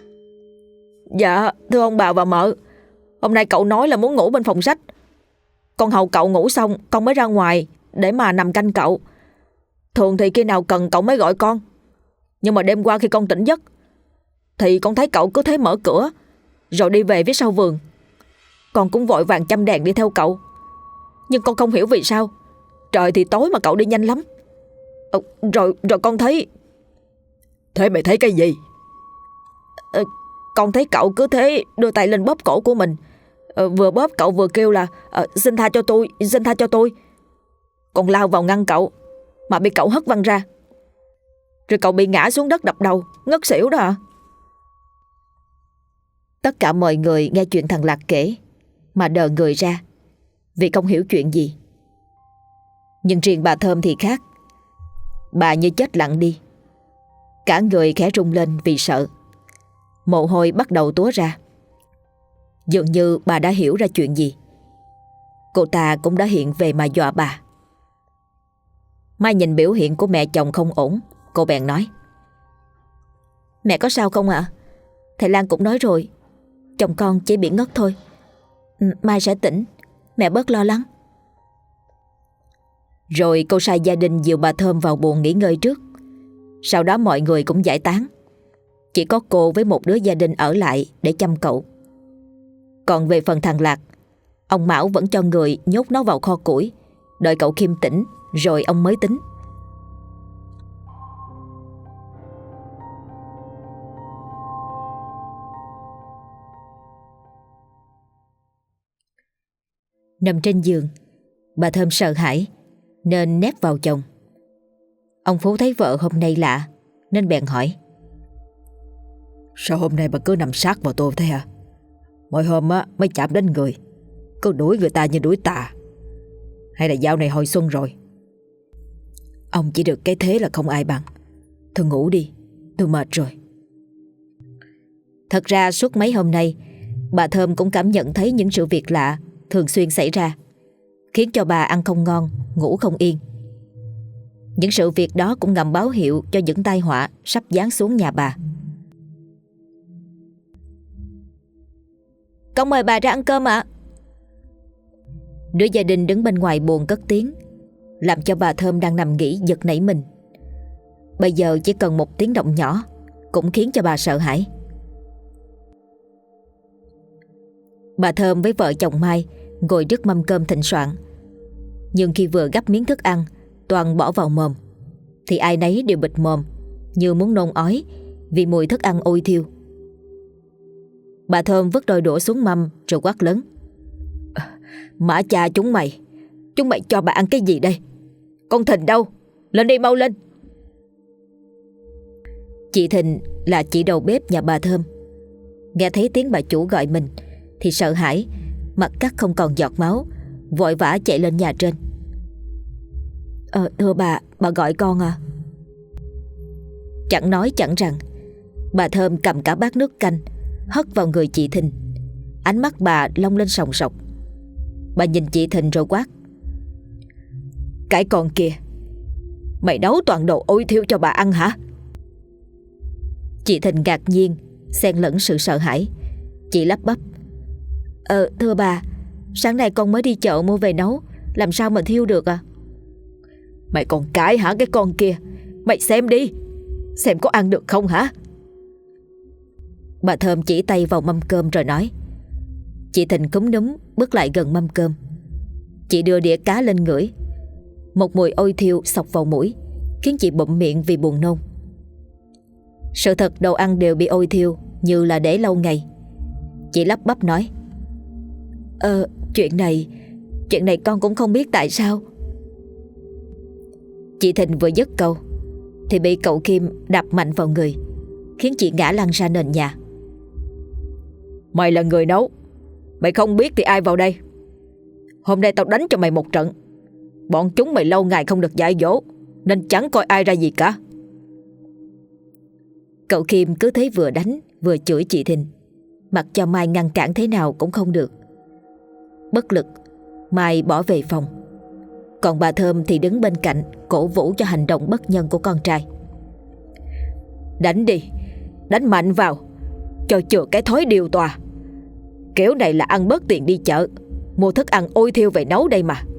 Dạ thưa ông bà và mợ, hôm nay cậu nói là muốn ngủ bên phòng sách. Con hầu cậu ngủ xong con mới ra ngoài để mà nằm canh cậu. Thường thì khi nào cần cậu mới gọi con. Nhưng mà đêm qua khi con tỉnh giấc thì con thấy cậu cứ thế mở cửa rồi đi về phía sau vườn. Con cũng vội vàng chăm đèn đi theo cậu. Nhưng con không hiểu vì sao trời thì tối mà cậu đi nhanh lắm. ờ, Rồi rồi con thấy. Thế mày thấy cái gì? ờ, Con thấy cậu cứ thế đưa tay lên bóp cổ của mình. ờ, Vừa bóp cậu vừa kêu là ờ, xin tha cho tôi, xin tha cho tôi. Con lao vào ngăn cậu mà bị cậu hất văng ra. Rồi cậu bị ngã xuống đất đập đầu, ngất xỉu đó hả? Tất cả mọi người nghe chuyện thằng Lạc kể mà đờ người ra, vì không hiểu chuyện gì. Nhưng riêng bà Thơm thì khác. Bà như chết lặng đi, cả người khẽ rung lên vì sợ. Mồ hôi bắt đầu túa ra. Dường như bà đã hiểu ra chuyện gì. Cô ta cũng đã hiện về mà dọa bà. Mai nhìn biểu hiện của mẹ chồng không ổn, cô bèn nói: Mẹ có sao không ạ? Thầy Lan cũng nói rồi, chồng con chỉ bị ngất thôi. Mai sẽ tỉnh, mẹ bớt lo lắng. Rồi cô sai gia đình dìu bà Thơm vào buồng nghỉ ngơi trước. Sau đó mọi người cũng giải tán. Chỉ có cô với một đứa gia đình ở lại để chăm cậu. Còn về phần thằng Lạc, ông Mão vẫn cho người nhốt nó vào kho củi, đợi cậu Kim tỉnh rồi ông mới tính. Nằm trên giường, bà Thơm sợ hãi nên nép vào chồng. Ông Phú thấy vợ hôm nay lạ nên bèn hỏi: Sao hôm nay bà cứ nằm sát vào tôi thế hả? Mỗi hôm á mới chạm đến người, cứ đuổi người ta như đuổi tà. Hay là dạo này hồi xuân rồi? Ông chỉ được cái thế là không ai bằng. Thôi ngủ đi, tôi mệt rồi. Thật ra suốt mấy hôm nay, bà Thơm cũng cảm nhận thấy những sự việc lạ thường xuyên xảy ra, khiến cho bà ăn không ngon, ngủ không yên. Những sự việc đó cũng ngầm báo hiệu cho những tai họa sắp giáng xuống nhà bà. Con mời bà ra ăn cơm ạ. Đứa gia đình đứng bên ngoài buồng cất tiếng. làm cho bà Thơm đang nằm nghỉ giật nảy mình. Bây giờ chỉ cần một tiếng động nhỏ cũng khiến cho bà sợ hãi. Bà Thơm với vợ chồng Mai ngồi trước mâm cơm thịnh soạn, nhưng khi vừa gắp miếng thức ăn toàn bỏ vào mồm thì ai nấy đều bịt mồm như muốn nôn ói vì mùi thức ăn ôi thiêu. Bà Thơm vứt đôi đũa xuống mâm rồi quát lớn: Mã cha chúng mày, chúng mày cho bà ăn cái gì đây? Con Thìn đâu? Lên đi mau lên. Chị Thìn là chị đầu bếp nhà bà Thơm, nghe thấy tiếng bà chủ gọi mình thì sợ hãi, mặt cắt không còn giọt máu, vội vã chạy lên nhà trên. Ờ thưa bà, bà gọi con à? Chẳng nói chẳng rằng, bà Thơm cầm cả bát nước canh hất vào người chị Thìn. Ánh mắt bà long lên sòng sọc. Bà nhìn chị Thìn rồi quát: Cái con kia, mày nấu toàn đồ ôi thiêu cho bà ăn hả? Chị Thìn ngạc nhiên xen lẫn sự sợ hãi. Chị lắp bắp: Ờ thưa bà, sáng nay con mới đi chợ mua về nấu, làm sao mà thiêu được à? Mày còn cái hả cái con kia? Mày xem đi, xem có ăn được không hả? Bà Thơm chỉ tay vào mâm cơm rồi nói. Chị Thìn cúm núm bước lại gần mâm cơm. Chị đưa đĩa cá lên ngửi. Một mùi ôi thiêu xộc vào mũi, khiến chị bụm miệng vì buồn nôn. Sự thật đồ ăn đều bị ôi thiêu như là để lâu ngày. Chị lắp bắp nói: Ờ chuyện này Chuyện này con cũng không biết tại sao. Chị Thìn vừa dứt câu thì bị cậu Kim đạp mạnh vào người, khiến chị ngã lăn ra nền nhà. Mày là người nấu, mày không biết thì ai vào đây? Hôm nay tao đánh cho mày một trận. Bọn chúng mày lâu ngày không được dạy dỗ, nên chẳng coi ai ra gì cả. Cậu Kim cứ thế vừa đánh vừa chửi chị Thìn, mặc cho Mai ngăn cản thế nào cũng không được. Bất lực, Mai bỏ về phòng. Còn bà Thơm thì đứng bên cạnh cổ vũ cho hành động bất nhân của con trai. Đánh đi, đánh mạnh vào, cho chừa cái thói điều tòa. Kiểu này là ăn bớt tiền đi chợ, mua thức ăn ôi thiêu về nấu đây mà.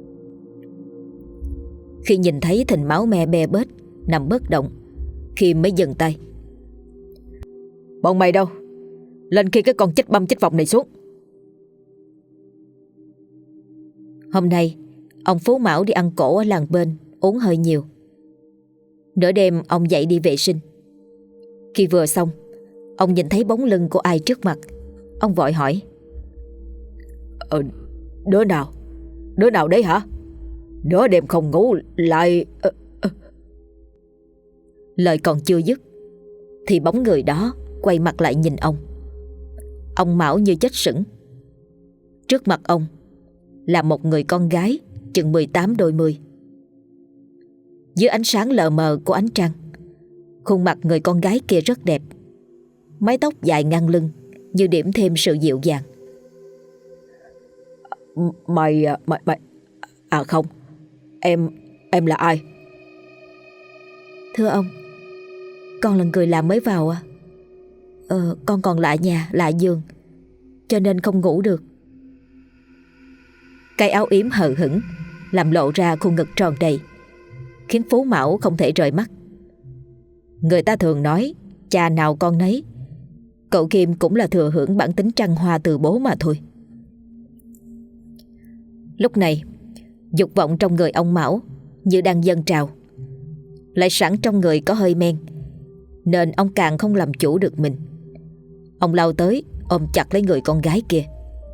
Khi nhìn thấy Thìn máu me be bết nằm bất động, Kim mới dừng tay. Bọn mày đâu? Lên khi cái con chết băm chết vòng này xuống. Hôm nay ông Phú Mão đi ăn cổ ở làng bên, uống hơi nhiều. Nửa đêm ông dậy đi vệ sinh. Khi vừa xong, ông nhìn thấy bóng lưng của ai trước mặt. Ông vội hỏi: Ờ, đứa nào? Đứa nào đấy hả? Nửa đêm không ngủ lại... Ờ, ờ. Lời còn chưa dứt thì bóng người đó quay mặt lại nhìn ông. Ông Mão như chết sững. Trước mặt ông là một người con gái chừng mười tám đôi mươi. Dưới ánh sáng lờ mờ của ánh trăng, khuôn mặt người con gái kia rất đẹp. Mái tóc dài ngang lưng như điểm thêm sự dịu dàng. Mày... Mày... mày... À không, em... Em là ai? Thưa ông, con là người làm mới vào à. Ờ, con còn lạ nhà, lạ giường, cho nên không ngủ được. Cái áo yếm hờ hững làm lộ ra khuôn ngực tròn đầy, khiến Phú Mão không thể rời mắt. Người ta thường nói cha nào con nấy. Cậu Kim cũng là thừa hưởng bản tính trăng hoa từ bố mà thôi. Lúc này, dục vọng trong người ông Mão như đang dâng trào. Lại sẵn trong người có hơi men, nên ông càng không làm chủ được mình. Ông lao tới ôm chặt lấy người con gái kia.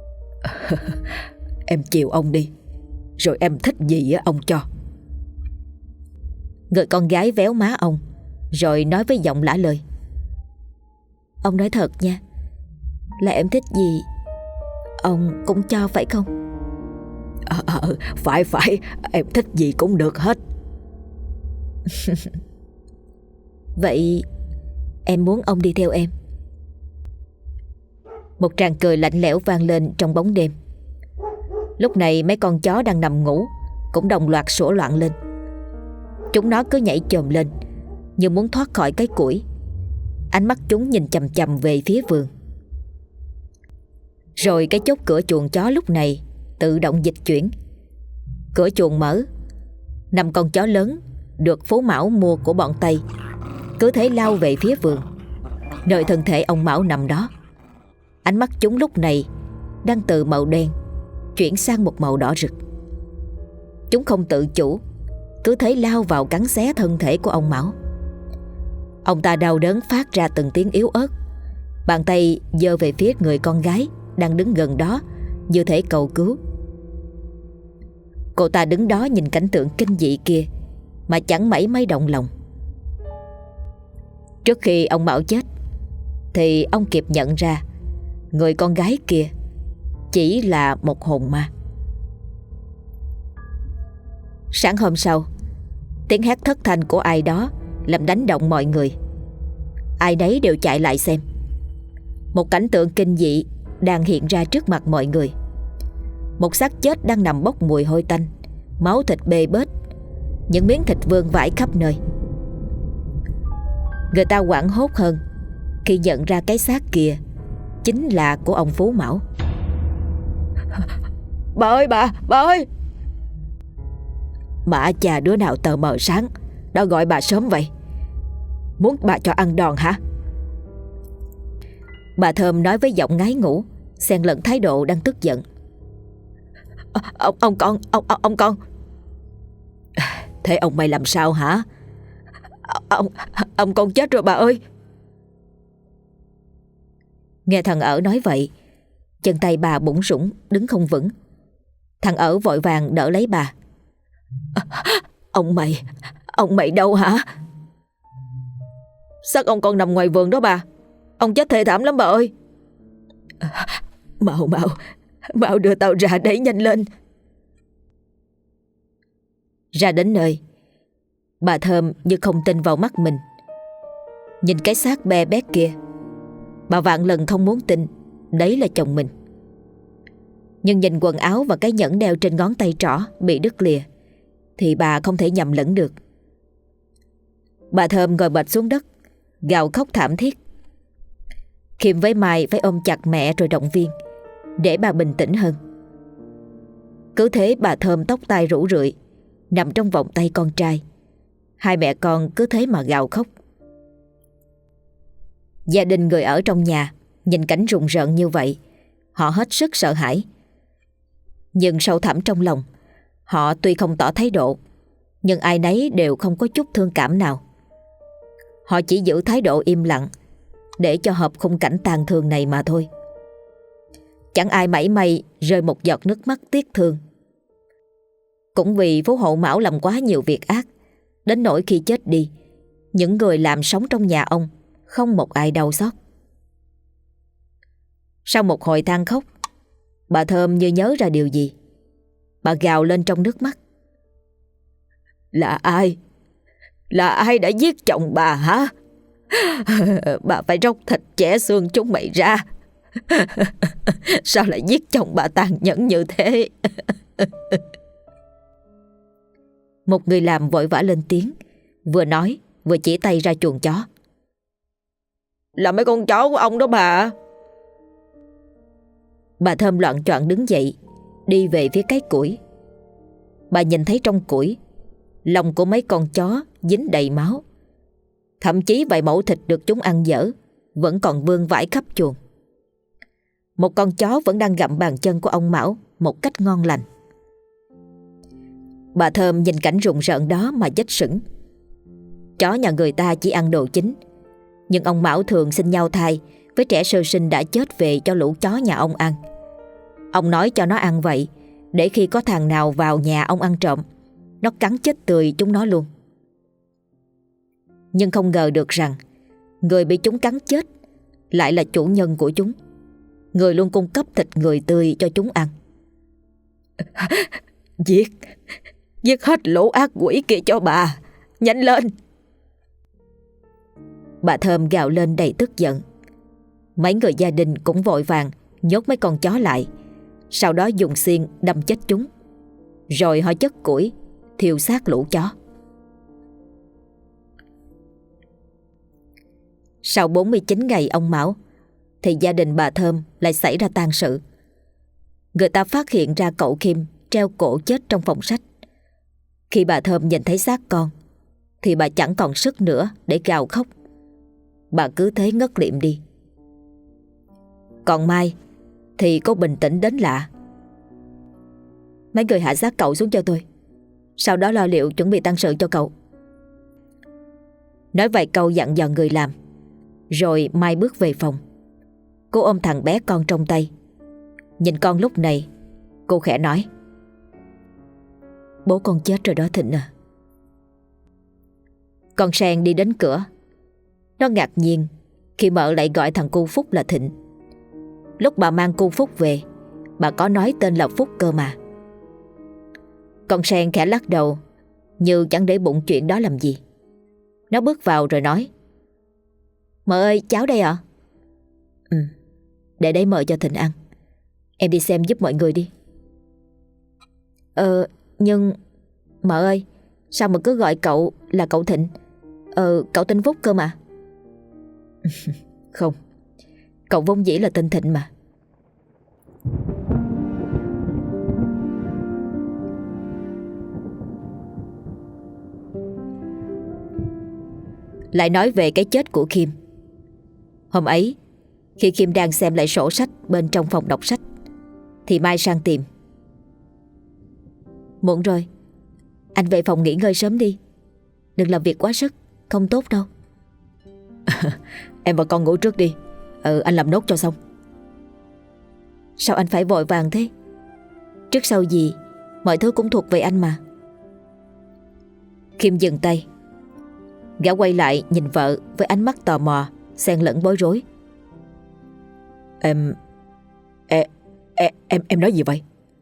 Em chiều ông đi, rồi em thích gì á ông cho. Người con gái véo má ông, rồi nói với giọng lả lời: Ông nói thật nha, là em thích gì ông cũng cho phải không? Ờ, ờ, phải phải, em thích gì cũng được hết. Vậy em muốn ông đi theo em. Một tràng cười lạnh lẽo vang lên trong bóng đêm. Lúc này mấy con chó đang nằm ngủ cũng đồng loạt sủa loạn lên. Chúng nó cứ nhảy chồm lên như muốn thoát khỏi cái củi. Ánh mắt chúng nhìn chằm chằm về phía vườn. Rồi cái chốt cửa chuồng chó lúc này tự động dịch chuyển. Cửa chuồng mở, Năm con chó lớn được Phú Mão mua của bọn Tây cứ thế lao về phía vườn, nơi thân thể ông Mão nằm đó. Ánh mắt chúng lúc này đang từ màu đen chuyển sang một màu đỏ rực. Chúng không tự chủ, cứ thế lao vào cắn xé thân thể của ông Mão. Ông ta đau đớn phát ra từng tiếng yếu ớt, bàn tay giơ về phía người con gái đang đứng gần đó như thể cầu cứu. Cô ta đứng đó nhìn cảnh tượng kinh dị kia mà chẳng mảy may động lòng. Trước khi ông Mão chết thì ông kịp nhận ra người con gái kia chỉ là một hồn ma. Sáng hôm sau, tiếng hét thất thanh của ai đó làm đánh động mọi người. Ai nấy đều chạy lại xem. Một cảnh tượng kinh dị đang hiện ra trước mặt mọi người. Một xác chết đang nằm bốc mùi hôi tanh, máu thịt bê bết, những miếng thịt vương vãi khắp nơi. Người ta hoảng hốt hơn khi nhận ra cái xác kia chính là của ông Phú Mão. Bà ơi bà, bà ơi! Mã chà, đứa nào tờ mờ sáng đã gọi bà sớm vậy? Muốn bà cho ăn đòn hả? Bà Thơm nói với giọng ngái ngủ, xen lẫn thái độ đang tức giận. Ông, ông con, ông, ông, ông con. Thế ông mày làm sao hả? Ông, ông con chết rồi bà ơi. Nghe thằng ở nói vậy, chân tay bà bủn rủn đứng không vững. Thằng ở vội vàng đỡ lấy bà. Ông mày, ông mày đâu hả? Xác ông con nằm ngoài vườn đó bà. Ông chết thê thảm lắm bà ơi. Mau mau, mau đưa tao ra đấy, nhanh lên. Ra đến nơi, bà Thơm như không tin vào mắt mình. Nhìn cái xác be bét kia, bà vạn lần không muốn tin đấy là chồng mình. Nhưng nhìn quần áo và cái nhẫn đeo trên ngón tay trỏ bị đứt lìa thì bà không thể nhầm lẫn được. Bà Thơm ngồi bệt xuống đất, gào khóc thảm thiết. Khiêm với Mai phải ôm chặt mẹ rồi động viên để bà bình tĩnh hơn. Cứ thế bà Thơm tóc tai rũ rượi nằm trong vòng tay con trai. Hai mẹ con cứ thế mà gào khóc. Gia đình người ở trong nhà nhìn cảnh rùng rợn như vậy, họ hết sức sợ hãi. Nhưng sâu thẳm trong lòng, họ tuy không tỏ thái độ, nhưng ai nấy đều không có chút thương cảm nào. Họ chỉ giữ thái độ im lặng để cho hợp khung cảnh tàn thương này mà thôi. Chẳng ai mảy may rơi một giọt nước mắt tiếc thương. Cũng vì Phú Hộ Mão làm quá nhiều việc ác, đến nỗi khi chết đi, những người làm sống trong nhà ông không một ai đau xót. Sau một hồi than khóc, bà Thơm như nhớ ra điều gì. Bà gào lên trong nước mắt. Là ai? Là ai đã giết chồng bà hả? Bà phải róc thịt chẻ xương chúng mày ra. Sao lại giết chồng bà tàn nhẫn như thế? Một người làm vội vã lên tiếng, vừa nói vừa chỉ tay ra chuồng chó. Là mấy con chó của ông đó bà. Bà Thơm loạng choạng đứng dậy, đi về phía cái củi. Bà nhìn thấy trong củi, lông của mấy con chó dính đầy máu. Thậm chí vài mẩu thịt được chúng ăn dở vẫn còn vương vãi khắp chuồng. Một con chó vẫn đang gặm bàn chân của ông Mão một cách ngon lành. Bà Thơm nhìn cảnh rùng rợn đó mà chết sững. Chó nhà người ta chỉ ăn đồ chín, nhưng ông Mão thường sinh nhau thai với trẻ sơ sinh đã chết về cho lũ chó nhà ông ăn. Ông nói cho nó ăn vậy để khi có thằng nào vào nhà ông ăn trộm, nó cắn chết tươi chúng nó luôn. Nhưng không ngờ được rằng người bị chúng cắn chết lại là chủ nhân của chúng, người luôn cung cấp thịt người tươi cho chúng ăn. Giết, giết hết lũ ác quỷ kia cho bà, nhanh lên. Bà Thơm gào lên đầy tức giận. Mấy người gia đình cũng vội vàng nhốt mấy con chó lại, sau đó dùng xiên đâm chết chúng. Rồi họ chất củi thiêu xác lũ chó. Sau bốn mươi chín ngày ông Mão thì gia đình bà Thơm lại xảy ra tang sự. Người ta phát hiện ra cậu Kim treo cổ chết trong phòng sách. Khi bà Thơm nhìn thấy xác con thì bà chẳng còn sức nữa để gào khóc. Bà cứ thế ngất liệm đi. Còn Mai thì cô bình tĩnh đến lạ. Mấy người hạ xác cậu xuống cho tôi, sau đó lo liệu chuẩn bị tang sự cho cậu. Nói vài câu dặn dò người làm, rồi Mai bước về phòng. Cô ôm thằng bé con trong tay. Nhìn con lúc này, cô khẽ nói: Bố con chết rồi đó Thịnh à. Con Sen đi đến cửa. Nó ngạc nhiên khi mợ lại gọi thằng cu Phúc là Thịnh. Lúc bà mang cu Phúc về, bà có nói tên là Phúc cơ mà. Con Sen khẽ lắc đầu, như chẳng để bụng chuyện đó làm gì. Nó bước vào rồi nói: Mợ ơi, cháu đây ạ. Ừ, để đấy mợ cho Thịnh ăn. Em đi xem giúp mọi người đi. Ờ, nhưng mợ ơi, sao mà cứ gọi cậu là cậu Thịnh? Ờ, cậu tên Phúc cơ mà. Không, cậu vốn dĩ là tên Thịnh mà. Lại nói về cái chết của Khiêm. Hôm ấy, khi Khiêm đang xem lại sổ sách bên trong phòng đọc sách, thì Mai sang tìm. Muộn rồi, anh về phòng nghỉ ngơi sớm đi. Đừng làm việc quá sức, không tốt đâu. Em và con ngủ trước đi. Ừ, anh làm nốt cho xong. Sao anh phải vội vàng thế? Trước sau gì mọi thứ cũng thuộc về anh mà. Khiêm dừng tay. Gã quay lại nhìn vợ với ánh mắt tò mò, xen lẫn bối rối. Em em em em, em nói gì vậy?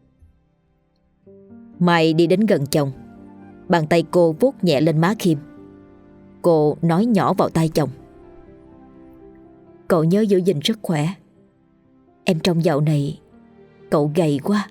Mai đi đến gần chồng. Bàn tay cô vuốt nhẹ lên má Khiêm. Cô nói nhỏ vào tai chồng: Cậu nhớ giữ gìn sức khỏe. Em trông dạo này cậu gầy quá.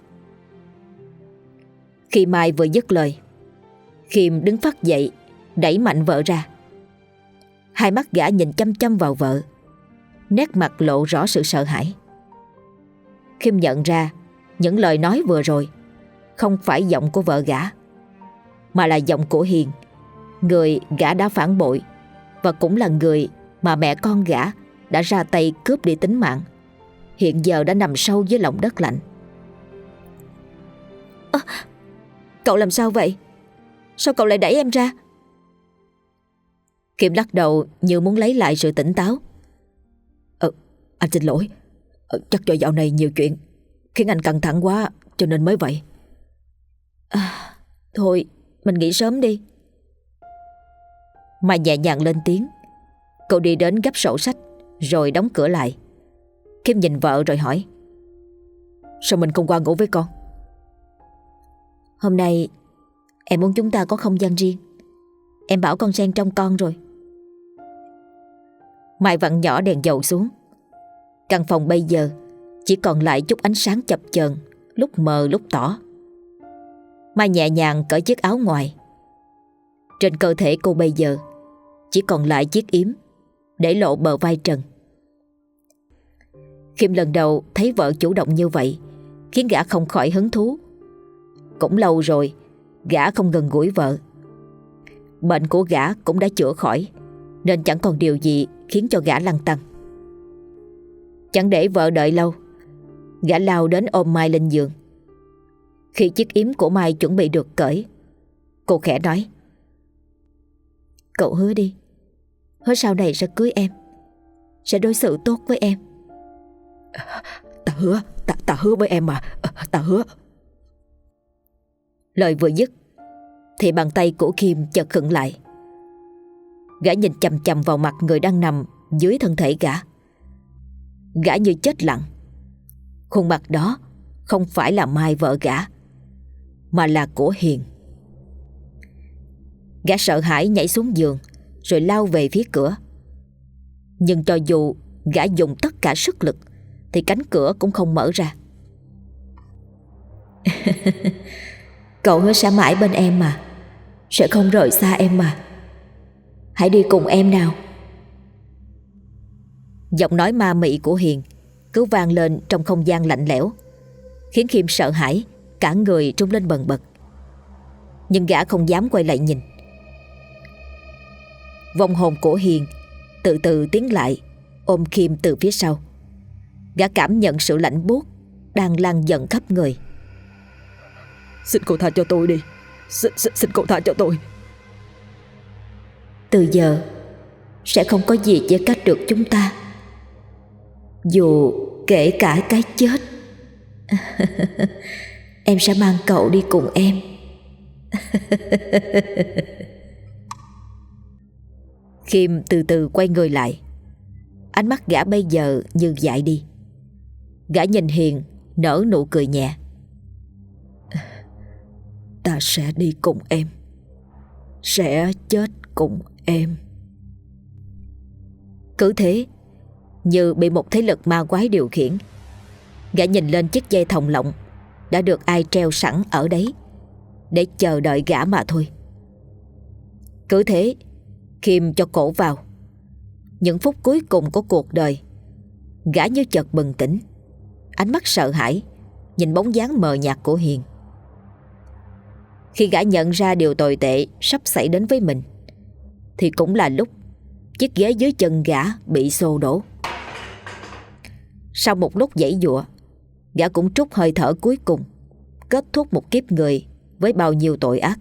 Khi Mai vừa dứt lời, Khiêm đứng phắt dậy, đẩy mạnh vợ ra. Hai mắt gã nhìn chăm chăm vào vợ, nét mặt lộ rõ sự sợ hãi. Khiêm nhận ra những lời nói vừa rồi không phải giọng của vợ gã, mà là giọng của Hiền, người gã đã phản bội, và cũng là người mà mẹ con gã đã ra tay cướp đi tính mạng, hiện giờ đã nằm sâu dưới lòng đất lạnh. À, cậu làm sao vậy? Sao cậu lại đẩy em ra? Khiêm lắc đầu như muốn lấy lại sự tỉnh táo. Ờ, anh xin lỗi. Ờ, chắc do dạo này nhiều chuyện khiến anh căng thẳng quá cho nên mới vậy. À, thôi mình nghỉ sớm đi. Mai nhẹ nhàng lên tiếng. Cậu đi đến gấp sổ sách rồi đóng cửa lại. Khiêm nhìn vợ rồi hỏi: Sao mình không qua ngủ với con? Hôm nay em muốn chúng ta có không gian riêng. Em bảo con Sen trông con rồi. Mai vặn nhỏ đèn dầu xuống. Căn phòng bây giờ chỉ còn lại chút ánh sáng chập chờn, lúc mờ lúc tỏ. Mai nhẹ nhàng cởi chiếc áo ngoài. Trên cơ thể cô bây giờ chỉ còn lại chiếc yếm, để lộ bờ vai trần. Khiêm lần đầu thấy vợ chủ động như vậy khiến gã không khỏi hứng thú. Cũng lâu rồi gã không gần gũi vợ. Bệnh của gã cũng đã chữa khỏi, nên chẳng còn điều gì khiến cho gã lăn tăn. Chẳng để vợ đợi lâu, gã lao đến ôm Mai lên giường. Khi chiếc yếm của Mai chuẩn bị được cởi, cô khẽ nói: Cậu hứa đi, hứa sau này sẽ cưới em, sẽ đối xử tốt với em. Ta hứa, ta, ta hứa với em mà, ta hứa. Lời vừa dứt thì bàn tay của Khiêm chợt khựng lại. Gã nhìn chằm chằm vào mặt người đang nằm dưới thân thể gã. Gã như chết lặng. Khuôn mặt đó không phải là Mai vợ gã, mà là của Hiền. Gã sợ hãi nhảy xuống giường rồi lao về phía cửa. Nhưng cho dù gã dùng tất cả sức lực thì cánh cửa cũng không mở ra. Cậu hứa sẽ mãi bên em mà, sẽ không rời xa em mà. Hãy đi cùng em nào. Giọng nói ma mị của Hiền cứ vang lên trong không gian lạnh lẽo, khiến Khiêm sợ hãi, cả người trung lên bần bật. nhưng gã không dám quay lại nhìn. Vong hồn của Hiền từ từ tiến lại, ôm Khiêm từ phía sau. Gã cảm nhận sự lạnh buốt đang lan dần khắp người. Xin cậu tha cho tôi đi. Xin, xin, xin cậu tha cho tôi. Từ giờ sẽ không có gì chia cách được chúng ta, dù kể cả cái chết. Em sẽ mang cậu đi cùng em. Khiêm từ từ quay người lại. Ánh mắt gã bây giờ như dại đi. Gã nhìn Hiền, nở nụ cười nhẹ. Ta sẽ đi cùng em, sẽ chết cùng em. Cứ thế, như bị một thế lực ma quái điều khiển, gã nhìn lên chiếc dây thòng lọng đã được ai treo sẵn ở đấy để chờ đợi gã mà thôi. Cứ thế, Khiêm cho cổ vào. Những phút cuối cùng của cuộc đời, gã như chợt bừng tỉnh, ánh mắt sợ hãi nhìn bóng dáng mờ nhạt của Hiền. Khi gã nhận ra điều tồi tệ sắp xảy đến với mình, thì cũng là lúc chiếc ghế dưới chân gã bị xô đổ. Sau một lúc giãy giụa, gã cũng trút hơi thở cuối cùng, kết thúc một kiếp người với bao nhiêu tội ác.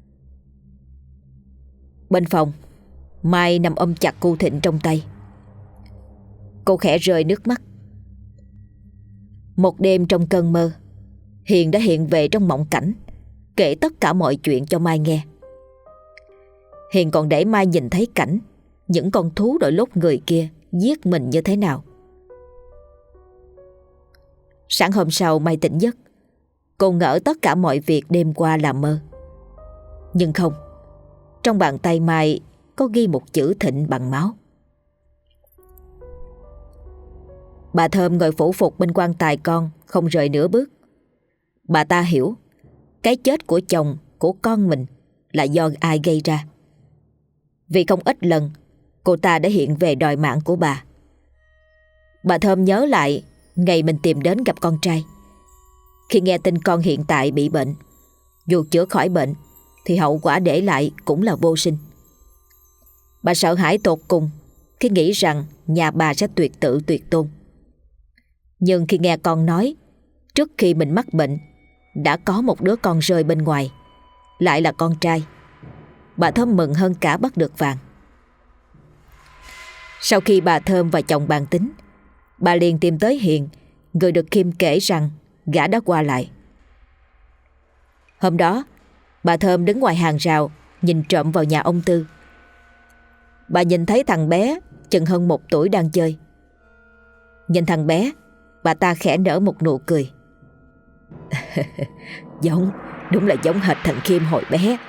Bên phòng, Mai nằm ôm chặt cô Thịnh trong tay. Cô khẽ rơi nước mắt. Một đêm trong cơn mơ, Hiền đã hiện về trong mộng cảnh, kể tất cả mọi chuyện cho Mai nghe. Hiền còn để Mai nhìn thấy cảnh những con thú đội lốt người kia giết mình như thế nào. Sáng hôm sau Mai tỉnh giấc, cô ngỡ tất cả mọi việc đêm qua là mơ. Nhưng không, trong bàn tay Mai có ghi một chữ Thịnh bằng máu. Bà Thơm ngồi phủ phục bên quan tài con, không rời nửa bước. Bà ta hiểu cái chết của chồng, của con mình là do ai gây ra. Vì không ít lần cô ta đã hiện về đòi mạng của bà. Bà Thơm nhớ lại ngày mình tìm đến gặp con trai. Khi nghe tin con hiện tại bị bệnh, dù chữa khỏi bệnh thì hậu quả để lại cũng là vô sinh. Bà sợ hãi tột cùng khi nghĩ rằng nhà bà sẽ tuyệt tự tuyệt tôn. Nhưng khi nghe con nói trước khi mình mắc bệnh đã có một đứa con rơi bên ngoài, lại là con trai, bà Thơm mừng hơn cả bắt được vàng. Sau khi bà Thơm và chồng bàn tính, bà liền tìm tới Hiền, người được Khiêm kể rằng gã đã qua lại. Hôm đó, bà Thơm đứng ngoài hàng rào nhìn trộm vào nhà ông Tư. Bà nhìn thấy thằng bé chừng hơn một tuổi đang chơi. Nhìn thằng bé, bà ta khẽ nở một nụ cười. Giống, đúng là giống hệt thằng Khiêm hồi bé.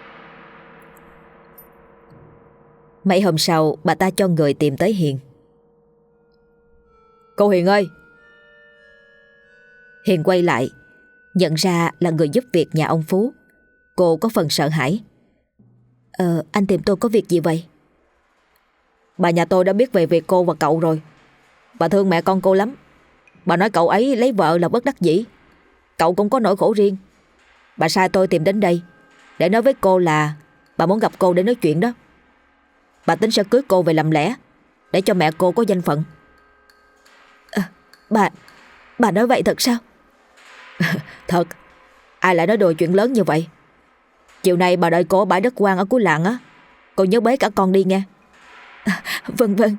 Mấy hôm sau, bà ta cho người tìm tới Hiền. Cô Hiền ơi! Hiền quay lại, nhận ra là người giúp việc nhà ông Phú. Cô có phần sợ hãi. Ờ, anh tìm tôi có việc gì vậy? Bà nhà tôi đã biết về việc cô và cậu rồi. Bà thương mẹ con cô lắm. Bà nói cậu ấy lấy vợ là bất đắc dĩ. Cậu cũng có nỗi khổ riêng. Bà sai tôi tìm đến đây để nói với cô là bà muốn gặp cô để nói chuyện đó. Bà tính sẽ cưới cô về làm lẽ, để cho mẹ cô có danh phận. À, bà Bà nói vậy thật sao? Thật. Ai lại nói đùa chuyện lớn như vậy? Chiều nay bà đợi cô ở bãi đất hoang ở cuối làng á. Cô nhớ bế cả con đi nghe. À, vâng vâng.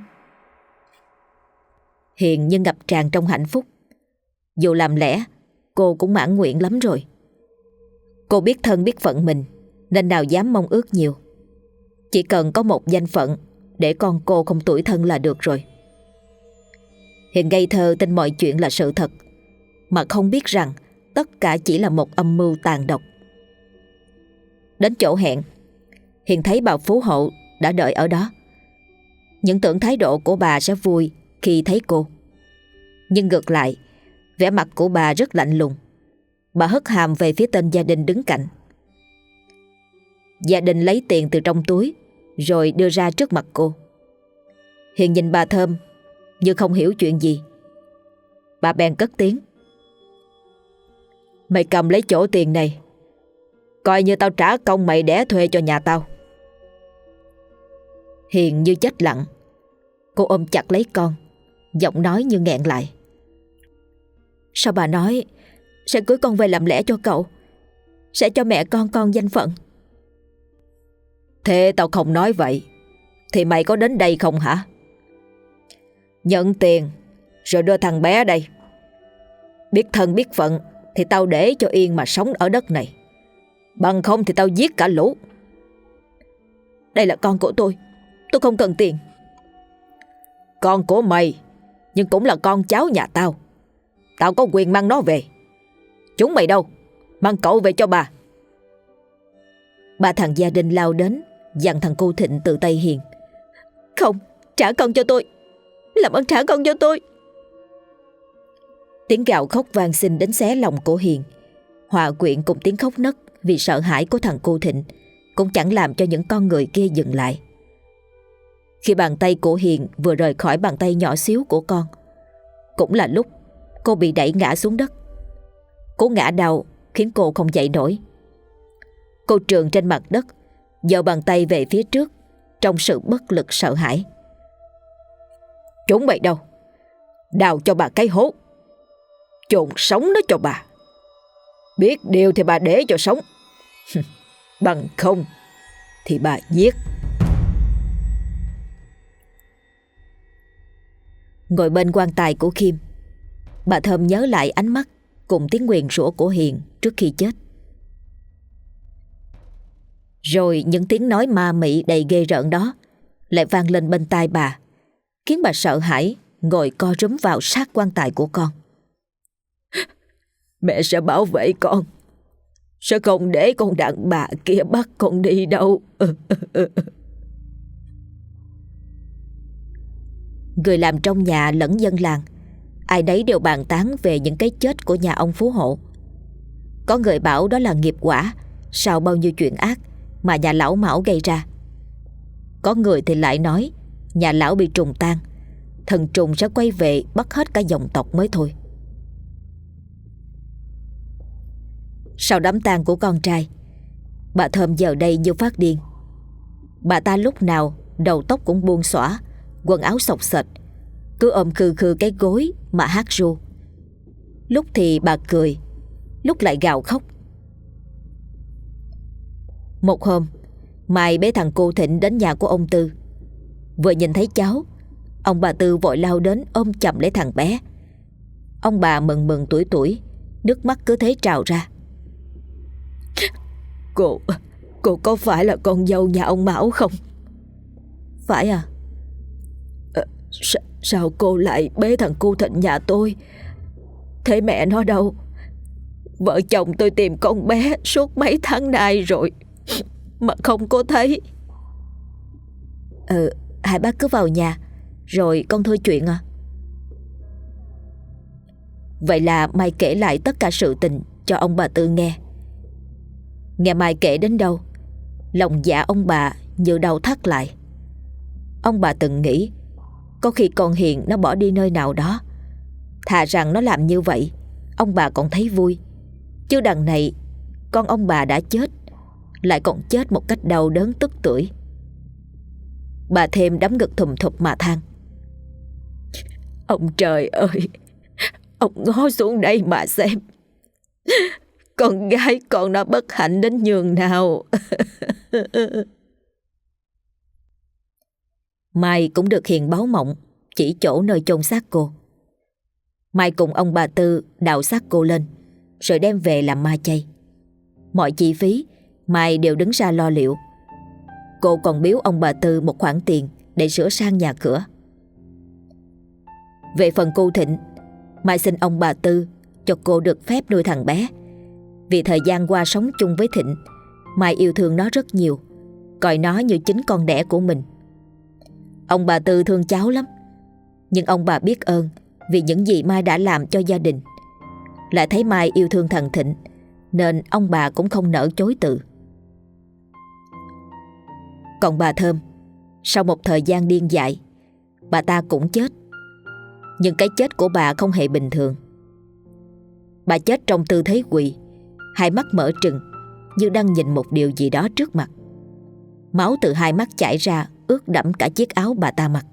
Hiền như ngập tràn trong hạnh phúc. Dù làm lẽ, cô cũng mãn nguyện lắm rồi. Cô biết thân biết phận mình, nên nào dám mong ước nhiều. Chỉ cần có một danh phận để con cô không tủi thân là được rồi. Hiền ngây thơ tin mọi chuyện là sự thật, mà không biết rằng tất cả chỉ là một âm mưu tàn độc. Đến chỗ hẹn, Hiền thấy bà phú hộ đã đợi ở đó. Những tưởng thái độ của bà sẽ vui khi thấy cô, nhưng ngược lại, vẻ mặt của bà rất lạnh lùng. Bà hất hàm về phía tên gia đình đứng cạnh. Gia đình lấy tiền từ trong túi rồi đưa ra trước mặt cô. Hiền nhìn bà Thơm như không hiểu chuyện gì. Bà bèn cất tiếng. Mày cầm lấy chỗ tiền này, Coi như tao trả công mày đẻ thuê cho nhà tao. Hiền như chết lặng. Cô ôm chặt lấy con, giọng nói như nghẹn lại. Sao bà nói sẽ cưới con về làm lẽ cho cậu, sẽ cho mẹ con con danh phận? Thế tao không nói vậy thì mày có đến đây không hả? Nhận tiền rồi đưa thằng bé đây. Biết thân biết phận thì tao để cho yên mà sống ở đất này. Bằng không thì tao giết cả lũ. Đây là con của tôi, tôi không cần tiền. Con của mày, nhưng cũng là con cháu nhà tao. Tao có quyền mang nó về. Chúng mày đâu? Mang cậu về cho bà. Ba thằng gia đình lao đến, dặn thằng cô Thịnh tự tay Hiền. Không, trả con cho tôi, làm ơn trả con cho tôi. Tiếng gào khóc vang xin đến xé lòng của Hiền, hòa quyện cùng tiếng khóc nấc vì sợ hãi của thằng cô Thịnh, cũng chẳng làm cho những con người kia dừng lại. Khi bàn tay của Hiền vừa rời khỏi bàn tay nhỏ xíu của con, cũng là lúc cô bị đẩy ngã xuống đất. Cú ngã đau khiến cô không dậy nổi. Cô trườn trên mặt đất, giơ bàn tay về phía trước trong sự bất lực sợ hãi. Chúng mày đâu? Đào cho bà cái hố, chôn sống nó cho bà. Biết điều thì bà để cho sống, bằng không thì bà giết. Ngồi bên quan tài của Khiêm, bà Thơm nhớ lại ánh mắt cùng tiếng nguyền rủa của Hiền trước khi chết. Rồi những tiếng nói ma mị đầy ghê rợn đó lại vang lên bên tai bà, khiến bà sợ hãi ngồi co rúm vào sát quan tài của con. Mẹ sẽ bảo vệ con, sẽ không để con đàn bà kia bắt con đi đâu. Người làm trong nhà lẫn dân làng, ai nấy đều bàn tán về những cái chết của nhà ông Phú Hộ. Có người bảo đó là nghiệp quả sau bao nhiêu chuyện ác mà nhà lão Mão gây ra. Có người thì lại nói nhà lão bị trùng tan, thần trùng sẽ quay về bắt hết cả dòng tộc mới thôi. Sau đám tang của con trai, bà Thơm giờ đây như phát điên. Bà ta lúc nào đầu tóc cũng buông xõa, quần áo xộc xệch, cứ ôm khư khư cái gối mà hát ru. Lúc thì bà cười, lúc lại gào khóc. Một hôm, Mai bế thằng cô Thịnh đến nhà của ông Tư. Vừa nhìn thấy cháu, ông bà Tư vội lao đến ôm chầm lấy thằng bé. Ông bà mừng mừng tuổi tuổi, nước mắt cứ thế trào ra. Cô, cô có phải là con dâu nhà ông Mão không? Phải à? À, sao, sao cô lại bế thằng cô Thịnh nhà tôi? Thế mẹ nó đâu? Vợ chồng tôi tìm con bé suốt mấy tháng nay rồi mà không có thấy. Ừ, hai bác cứ vào nhà rồi con thôi chuyện à? Vậy là Mai kể lại tất cả sự tình cho ông bà Tư nghe. Nghe Mai kể đến đâu, lòng dạ ông bà như đau thắt lại. Ông bà từng nghĩ có khi con Hiền nó bỏ đi nơi nào đó, thà rằng nó làm như vậy ông bà còn thấy vui. Chứ đằng này con ông bà đã chết, lại còn chết một cách đau đớn tức tưởi. Bà Thêm đấm ngực thùm thụp mà than. Ông trời ơi, ông ngó xuống đây mà xem, con gái con nó bất hạnh đến nhường nào. Mai cũng được Hiền báo mộng chỉ chỗ nơi chôn xác cô. Mai cùng ông bà Tư đào xác cô lên rồi đem về làm ma chay. Mọi chi phí Mai đều đứng ra lo liệu. Cô còn biếu ông bà Tư một khoản tiền để sửa sang nhà cửa. Về phần cô Thịnh, Mai xin ông bà Tư cho cô được phép nuôi thằng bé. Vì thời gian qua sống chung với Thịnh, Mai yêu thương nó rất nhiều, coi nó như chính con đẻ của mình. Ông bà Tư thương cháu lắm, nhưng ông bà biết ơn vì những gì Mai đã làm cho gia đình. Lại thấy Mai yêu thương thằng Thịnh, nên ông bà cũng không nỡ chối từ. Còn bà Thơm, sau một thời gian điên dại, bà ta cũng chết. Nhưng cái chết của bà không hề bình thường. Bà chết trong tư thế quỳ, hai mắt mở trừng, như đang nhìn một điều gì đó trước mặt. Máu từ hai mắt chảy ra ướt đẫm cả chiếc áo bà ta mặc.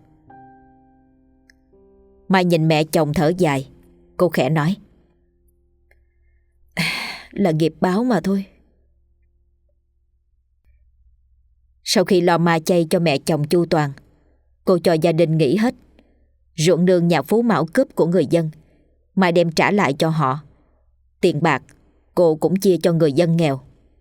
Mai nhìn mẹ chồng thở dài. Cô khẽ nói: Là nghiệp báo mà thôi. Sau khi lo ma chay cho mẹ chồng chu toàn, cô cho gia đình nghỉ hết. Ruộng nương nhà Phú Mão cướp của người dân, Mai đem trả lại cho họ. Tiền bạc cô cũng chia cho người dân nghèo.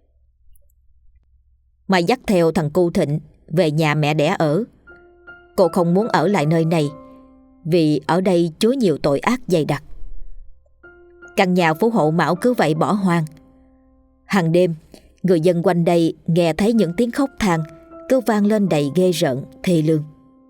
Mai dắt theo thằng cu Thịnh về nhà mẹ đẻ ở. Cô không muốn ở lại nơi này vì ở đây chứa nhiều tội ác dày đặc. Căn nhà phú hộ Mão cứ vậy bỏ hoang. Hàng đêm, người dân quanh đây nghe thấy những tiếng khóc than cứ vang lên đầy ghê rợn, thê lương.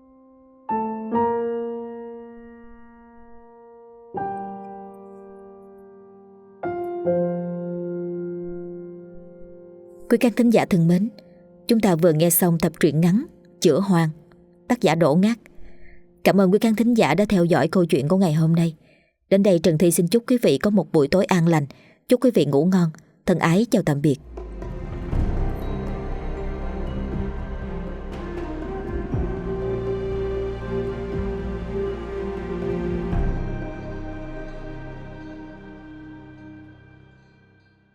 Quý khán thính giả thân mến, chúng ta vừa nghe xong tập truyện ngắn Chữa Hoang, tác giả Đỗ Ngát. Cảm ơn quý khán thính giả đã theo dõi câu chuyện của ngày hôm nay. Đến đây Trần Thi xin chúc quý vị có một buổi tối an lành. Chúc quý vị ngủ ngon. Thân ái chào tạm biệt.